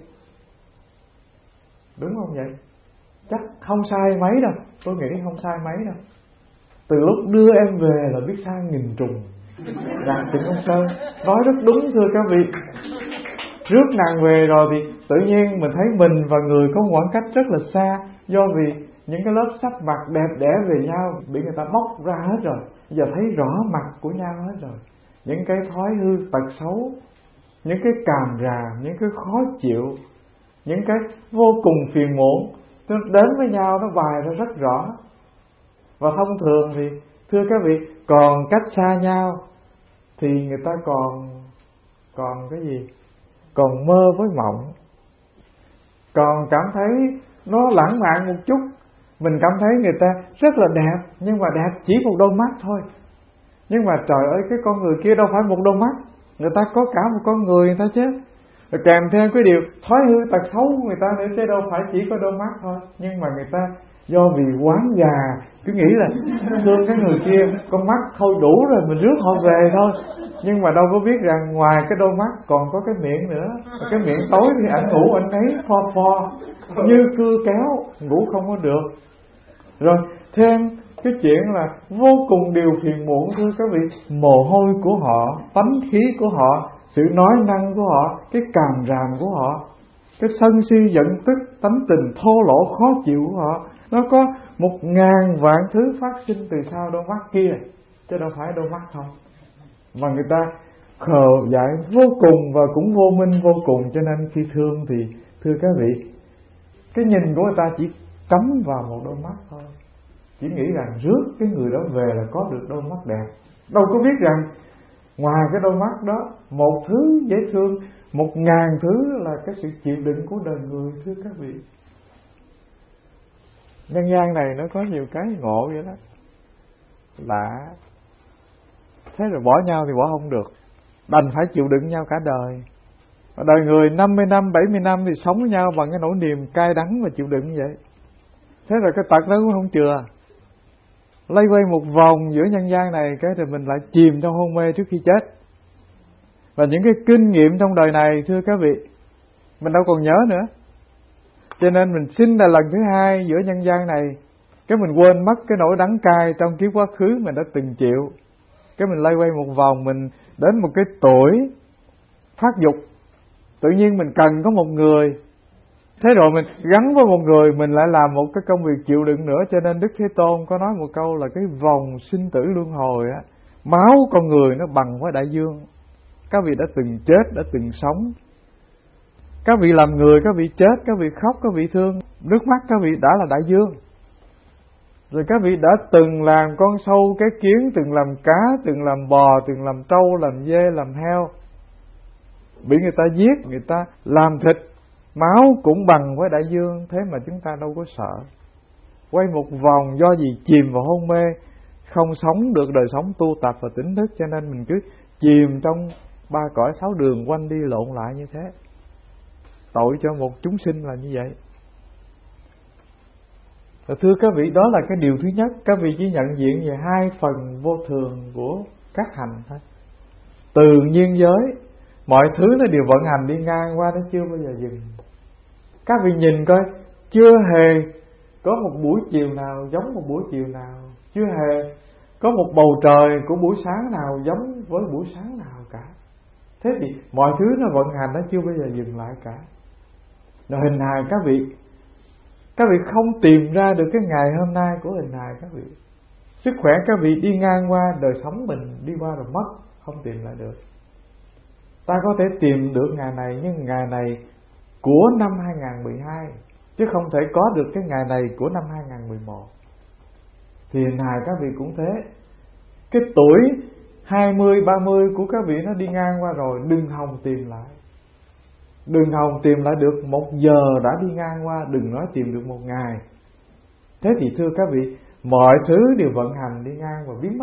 Đúng không vậy? Chắc không sai mấy đâu. Tôi nghĩ không sai mấy đâu. Từ lúc đưa em về là biết sai nghìn trùng. Rằng Trịnh Công Sơn nói rất đúng thưa các vị. Rước nàng về rồi thì tự nhiên mình thấy mình và người có khoảng cách rất là xa, do vì những cái lớp sắp mặt đẹp đẽ về nhau bị người ta bóc ra hết rồi. Giờ thấy rõ mặt của nhau hết rồi. Những cái thói hư tật xấu, những cái càm ràm, những cái khó chịu, những cái vô cùng phiền muộn, nó đến với nhau, nó bày ra rất rõ. Và thông thường thì thưa các vị, còn cách xa nhau thì người ta còn cái gì? Còn mơ với mộng, còn cảm thấy nó lãng mạn một chút. Mình cảm thấy người ta rất là đẹp, nhưng mà đẹp chỉ một đôi mắt thôi. Nhưng mà trời ơi, cái con người kia đâu phải một đôi mắt, người ta có cả một con người ta chứ. Rồi kèm theo cái điều thói hư tật xấu của người ta nữa, chứ đâu phải chỉ có đôi mắt thôi. Nhưng mà người ta do vì quán gà, cứ nghĩ là thương cái người kia, con mắt thôi đủ rồi, mình rước họ về thôi. Nhưng mà đâu có biết rằng ngoài cái đôi mắt còn có cái miệng nữa. Cái miệng tối thì ảnh ngủ ảnh ấy pho pho như cưa kéo, ngủ không có được. Rồi thêm cái chuyện là vô cùng điều phiền muộn, thưa các vị. Mồ hôi của họ, tánh khí của họ, sự nói năng của họ, cái càm ràm của họ, cái sân si giận tức, tánh tình thô lỗ khó chịu của họ, nó có 1000 vạn thứ phát sinh từ sau đôi mắt kia, chứ đâu phải đôi mắt không. Mà người ta khờ dại vô cùng và cũng vô minh vô cùng. Cho nên khi thương thì thưa các vị, cái nhìn của người ta chỉ cắm vào một đôi mắt thôi, chỉ nghĩ rằng rước cái người đó về là có được đôi mắt đẹp. Đâu có biết rằng ngoài cái đôi mắt đó, một thứ dễ thương, 1000 thứ là cái sự chịu đựng của đời người, thưa các vị. Nhân gian này nó có nhiều cái ngộ vậy đó, lạ. Thế rồi bỏ nhau thì bỏ không được, đành phải chịu đựng nhau cả đời. Và đời người 50 năm, 70 năm thì sống với nhau bằng cái nỗi niềm cay đắng và chịu đựng như vậy. Thế rồi cái tật đó cũng không chừa, lây quay một vòng giữa nhân gian này, cái rồi mình lại chìm trong hôn mê trước khi chết. Và những cái kinh nghiệm trong đời này, thưa các vị, mình đâu còn nhớ nữa. Cho nên mình sinh là lần thứ hai giữa nhân gian này, cái mình quên mất cái nỗi đắng cay trong kiếp quá khứ mình đã từng chịu. Cái mình lây quay một vòng, mình đến một cái tuổi phát dục, tự nhiên mình cần có một người. Thế rồi mình gắn với một người, mình lại làm một cái công việc chịu đựng nữa. Cho nên Đức Thế Tôn có nói một câu là cái vòng sinh tử luân hồi á, máu con người nó bằng với đại dương. Các vị đã từng chết, đã từng sống. Các vị làm người, các vị chết, các vị khóc, các vị thương, nước mắt các vị đã là đại dương. Rồi các vị đã từng làm con sâu cái kiến, từng làm cá, từng làm bò, từng làm trâu, làm dê, làm heo, bị người ta giết, người ta làm thịt, máu cũng bằng với đại dương. Thế mà chúng ta đâu có sợ. Quay một vòng do gì? Chìm vào hôn mê, không sống được đời sống tu tập và tỉnh thức. Cho nên mình cứ chìm trong 3 cõi 6 đường, quanh đi lộn lại như thế. Tội cho một chúng sinh là như vậy. Và thưa các vị, đó là cái điều thứ nhất. Các vị chỉ nhận diện về 2 phần vô thường của các hành thôi. Từ nhiên giới, mọi thứ nó đều vận hành đi ngang qua, nó chưa bao giờ dừng. Các vị nhìn coi, chưa hề có một buổi chiều nào giống một buổi chiều nào, chưa hề có một bầu trời của buổi sáng nào giống với buổi sáng nào cả. Thế thì mọi thứ nó vận hành, nó chưa bao giờ dừng lại cả. Rồi hình hài các vị không tìm ra được cái ngày hôm nay của hình hài các vị. Sức khỏe các vị đi ngang qua, đời sống mình đi qua rồi mất, không tìm lại được. Ta có thể tìm được ngày này, nhưng ngày này của năm 2012, chứ không thể có được cái ngày này của năm 2011. Thì hình hài các vị cũng thế. Cái tuổi 20, 30 của các vị nó đi ngang qua rồi, đừng hòng tìm lại. Đừng hòng tìm lại được 1 giờ đã đi ngang qua, đừng nói tìm được 1 ngày. Thế thì thưa các vị, mọi thứ đều vận hành đi ngang và biến mất.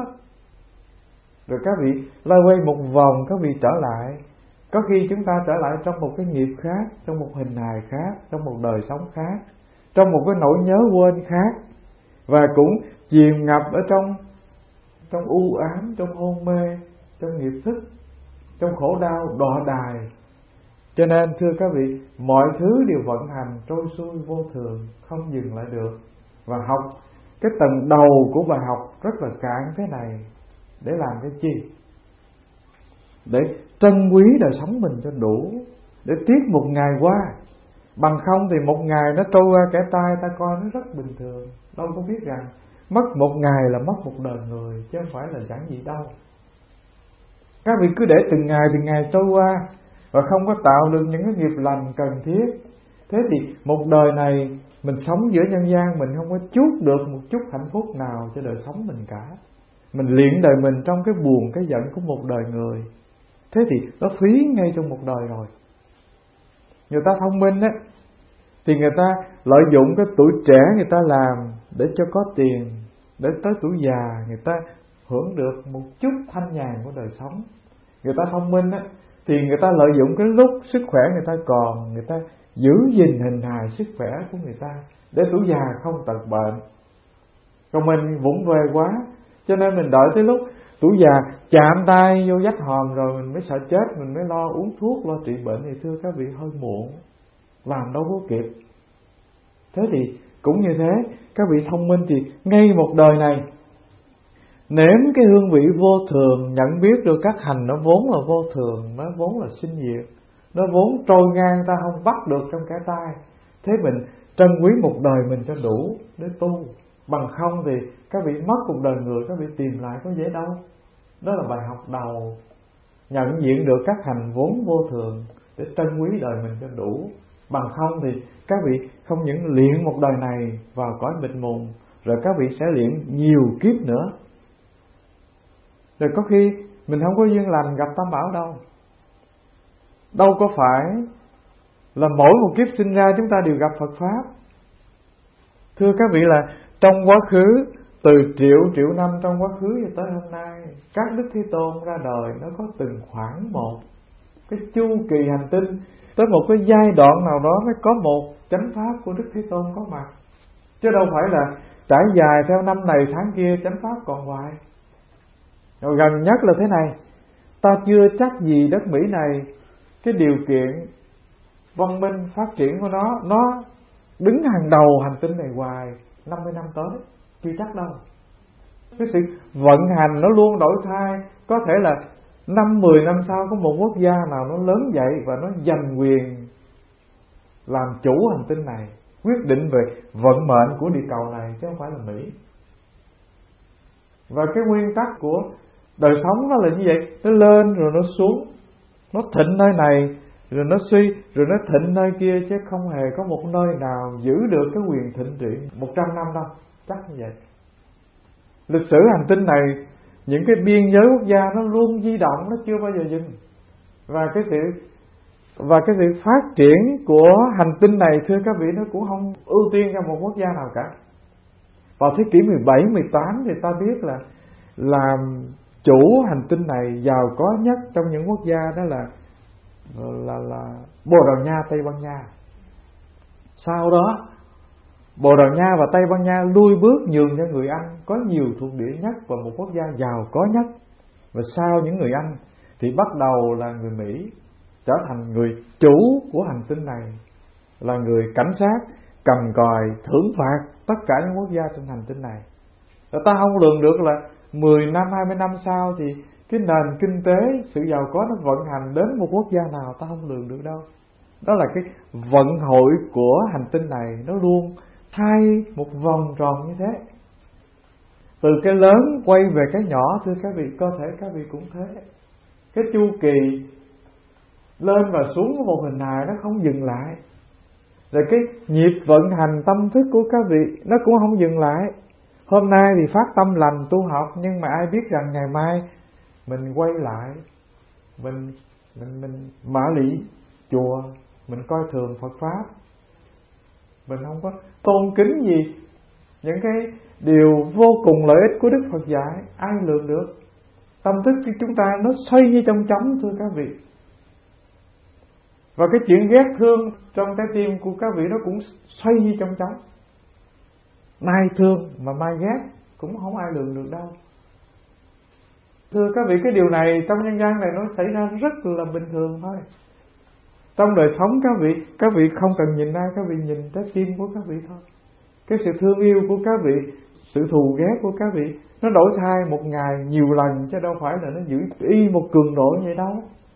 Rồi các vị lay quay một vòng, các vị trở lại. Có khi chúng ta trở lại trong một cái nghiệp khác, trong một hình hài khác, trong một đời sống khác, trong một cái nỗi nhớ quên khác, và cũng chìm ngập ở trong u ám, trong hôn mê, trong nghiệp thức, trong khổ đau đọa đài. Cho nên thưa các vị, mọi thứ đều vận hành trôi xuôi vô thường, không dừng lại được. Và học cái tầng đầu của bài học rất là cạn thế này để làm cái chi? Để trân quý đời sống mình cho đủ, để tiếc một ngày qua. Bằng không thì một ngày nó trôi qua kẻ tai, ta coi nó rất bình thường. Đâu có biết rằng mất một ngày là mất một đời người, chứ không phải là chẳng gì đâu. Các vị cứ để từng ngày trôi qua và không có tạo được những cái nghiệp lành cần thiết. Thế thì một đời này mình sống giữa nhân gian, mình không có chút được một chút hạnh phúc nào cho đời sống mình cả. Mình luyện đời mình trong cái buồn, cái giận của một đời người. Thế thì nó phí ngay trong một đời rồi. Người ta thông minh á, thì người ta lợi dụng cái tuổi trẻ người ta làm để cho có tiền, để tới tuổi già người ta hưởng được một chút thanh nhàn của đời sống. Người ta thông minh á, thì người ta lợi dụng cái lúc sức khỏe người ta còn, người ta giữ gìn hình hài sức khỏe của người ta để tuổi già không tật bệnh. Còn mình vụng về quá, cho nên mình đợi tới lúc tuổi già chạm tay vô vách hòm rồi mình mới sợ chết, mình mới lo uống thuốc, lo trị bệnh. Thì thưa các vị, hơi muộn, làm đâu có kịp. Thế thì cũng như thế, các vị thông minh thì ngay một đời này nếm cái hương vị vô thường, nhận biết được các hành nó vốn là vô thường, nó vốn là sinh diệt, nó vốn trôi ngang, ta không bắt được trong cái tay. Thế mình trân quý một đời mình cho đủ để tu. Bằng không thì các vị mất một đời người, các vị tìm lại có dễ đâu. Đó là bài học đầu, nhận diện được các hành vốn vô thường để trân quý đời mình cho đủ. Bằng không thì các vị không những luyện một đời này vào cõi mịt mùng, rồi các vị sẽ luyện nhiều kiếp nữa. Rồi có khi mình không có duyên lành gặp Tam Bảo đâu. Đâu có phải là mỗi một kiếp sinh ra chúng ta đều gặp Phật Pháp. Thưa các vị, là trong quá khứ, từ triệu năm trong quá khứ cho tới hôm nay, các Đức Thế Tôn ra đời nó có từng khoảng một cái chu kỳ hành tinh, tới một cái giai đoạn nào đó mới có một chánh pháp của Đức Thế Tôn có mặt. Chứ đâu phải là trải dài theo năm này tháng kia chánh pháp còn hoài. Rồi gần nhất là thế này, ta chưa chắc gì đất Mỹ này cái điều kiện văn minh phát triển của nó đứng hàng đầu hành tinh này hoài 50 năm tới, chưa chắc đâu. Cái sự vận hành nó luôn đổi thay. Có thể là 5-10 năm sau có một quốc gia nào nó lớn dậy và nó giành quyền làm chủ hành tinh này, quyết định về vận mệnh của địa cầu này, chứ không phải là Mỹ. Và cái nguyên tắc của đời sống nó là như vậy, nó lên rồi nó xuống, nó thịnh nơi này rồi nó suy, rồi nó thịnh nơi kia, chứ không hề có một nơi nào giữ được cái quyền thịnh trị 100 năm đâu, chắc như vậy. Lịch sử hành tinh này, những cái biên giới quốc gia nó luôn di động, nó chưa bao giờ dừng. Và cái sự phát triển của hành tinh này, thưa các vị, nó cũng không ưu tiên cho một quốc gia nào cả. Vào thế kỷ 17, 18 thì ta biết là làm chủ hành tinh này giàu có nhất trong những quốc gia đó là Bồ Đào Nha, Tây Ban Nha. Sau đó Bồ Đào Nha và Tây Ban Nha lui bước nhường cho người Anh có nhiều thuộc địa nhất và một quốc gia giàu có nhất. Và sau những người Anh thì bắt đầu là người Mỹ trở thành người chủ của hành tinh này, là người cảnh sát cầm còi thưởng phạt tất cả những quốc gia trên hành tinh này. Và ta không lường được là 10 năm, 20 năm sau thì cái nền kinh tế, sự giàu có nó vận hành đến một quốc gia nào, ta không lường được đâu. Đó là cái vận hội của hành tinh này, nó luôn thay một vòng tròn như thế. Từ cái lớn quay về cái nhỏ, thưa các vị, có thể các vị cũng thế. Cái chu kỳ lên và xuống của một hình hài nó không dừng lại. Rồi cái nhịp vận hành tâm thức của các vị nó cũng không dừng lại. Hôm nay thì phát tâm lành tu học, nhưng mà ai biết rằng ngày mai mình quay lại, mình mã lị chùa, mình coi thường Phật Pháp, mình không có tôn kính gì những cái điều vô cùng lợi ích của Đức Phật dạy, ai lường được. Tâm thức của chúng ta nó xoay như trong trống, thưa các vị. Và cái chuyện ghét thương trong trái tim của các vị nó cũng xoay như trong trống. Mai thương mà mai ghét cũng không ai lường được đâu. Thưa các vị, cái điều này trong nhân gian này nó xảy ra rất là bình thường thôi. Trong đời sống các vị không cần nhìn ai, các vị nhìn trái tim của các vị thôi. Cái sự thương yêu của các vị, sự thù ghét của các vị nó đổi thay một ngày nhiều lần, chứ đâu phải là nó giữ y một cường độ như vậy đâu.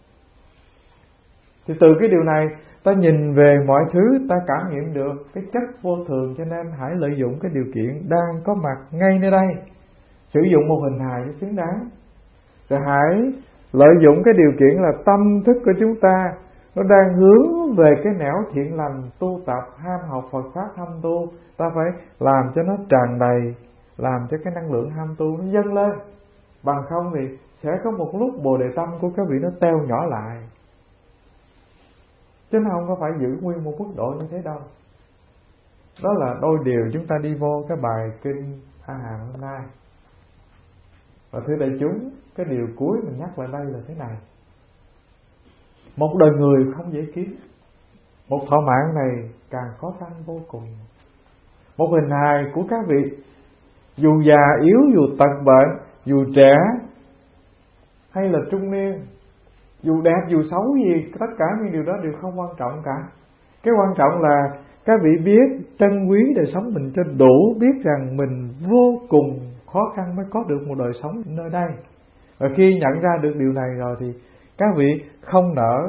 Thì từ cái điều này ta nhìn về mọi thứ, ta cảm nghiệm được cái chất vô thường. Cho nên hãy lợi dụng cái điều kiện đang có mặt ngay nơi đây, sử dụng một hình hài cho xứng đáng. Rồi hãy lợi dụng cái điều kiện là tâm thức của chúng ta nó đang hướng về cái nẻo thiện lành, tu tập, ham học Phật Pháp, ham tu. Ta phải làm cho nó tràn đầy, làm cho cái năng lượng ham tu nó dâng lên. Bằng không thì sẽ có một lúc bồ đề tâm của các vị nó teo nhỏ lại, chứ nó không có phải giữ nguyên một mức độ như thế đâu. Đó là đôi điều chúng ta đi vô cái bài kinh A Hàm hôm nay. Và thưa đại chúng, cái điều cuối mình nhắc lại đây là thế này: một đời người không dễ kiếm, một thọ mạng này càng khó khăn vô cùng. một hình hài của các vị, dù già yếu, dù tật bệnh, dù trẻ hay là trung niên, dù đẹp dù xấu gì, tất cả những điều đó đều không quan trọng cả. Cái quan trọng là các vị biết trân quý đời sống mình cho đủ, biết rằng mình vô cùng khó khăn mới có được một đời sống nơi đây. Và khi nhận ra được điều này rồi thì các vị không nỡ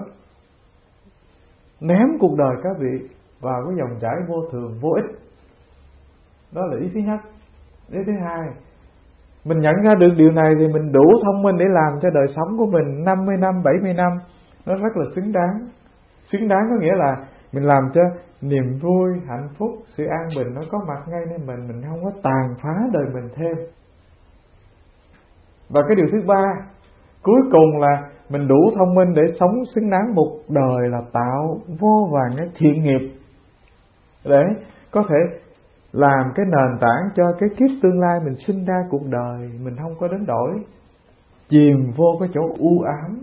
ném cuộc đời các vị vào cái dòng chảy vô thường, vô ích. Đó là ý thứ nhất. Ý thứ hai, mình nhận ra được điều này thì mình đủ thông minh để làm cho đời sống của mình 50 năm, 70 năm nó rất là xứng đáng. Xứng đáng có nghĩa là mình làm cho niềm vui, hạnh phúc, sự an bình nó có mặt ngay nơi mình không có tàn phá đời mình thêm. Và cái điều thứ ba, cuối cùng là mình đủ thông minh để sống xứng đáng một đời là tạo vô vàn cái thiện nghiệp để có thể làm cái nền tảng cho cái kiếp tương lai mình sinh ra cuộc đời mình không có đánh đổi, chìm vô cái chỗ u ám,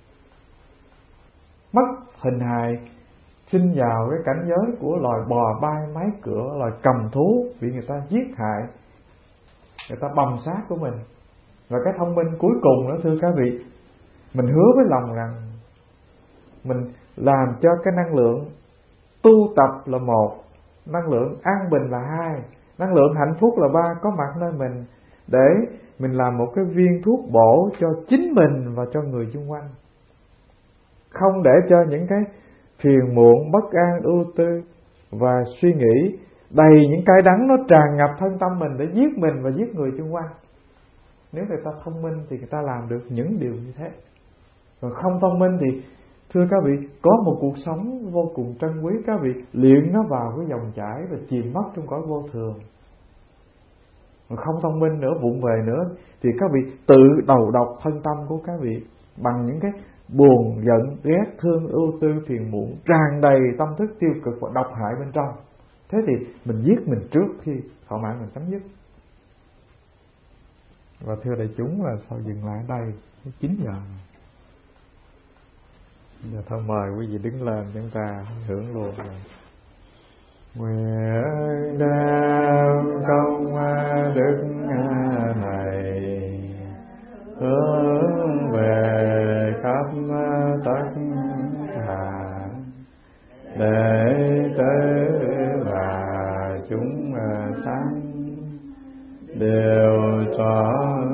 mất hình hài, sinh vào cái cảnh giới của loài bò bay máy cửa, loài cầm thú bị người ta giết hại, người ta bầm xác của mình. Và cái thông minh cuối cùng đó thưa các vị, mình hứa với lòng rằng mình làm cho cái năng lượng tu tập là một, năng lượng an bình là hai, năng lượng hạnh phúc là ba có mặt nơi mình, để mình làm một cái viên thuốc bổ cho chính mình và cho người xung quanh. Không để cho những cái phiền muộn, bất an, ưu tư và suy nghĩ đầy những cái đắng nó tràn ngập thân tâm mình để giết mình và giết người xung quanh. Nếu người ta thông minh thì người ta làm được những điều như thế. Còn không thông minh thì thưa các vị, có một cuộc sống vô cùng trân quý, các vị luyện nó vào cái dòng chảy và chìm mất trong cõi vô thường. Còn không thông minh nữa, vụng về nữa thì các vị tự đầu độc thân tâm của các vị bằng những cái buồn, giận, ghét, thương, ưu tư, phiền muộn tràn đầy tâm thức tiêu cực và độc hại bên trong. Thế thì mình giết mình trước khi thọ mạng mình chấm dứt. Và thưa đại chúng là sao dừng lại ở đây 9 giờ. Giờ thôi mời quý vị đứng lên chúng ta hưởng luôn rồi. Nguyện đem công đức này hướng về khắp tất cả đệ tử và chúng sanh đều cho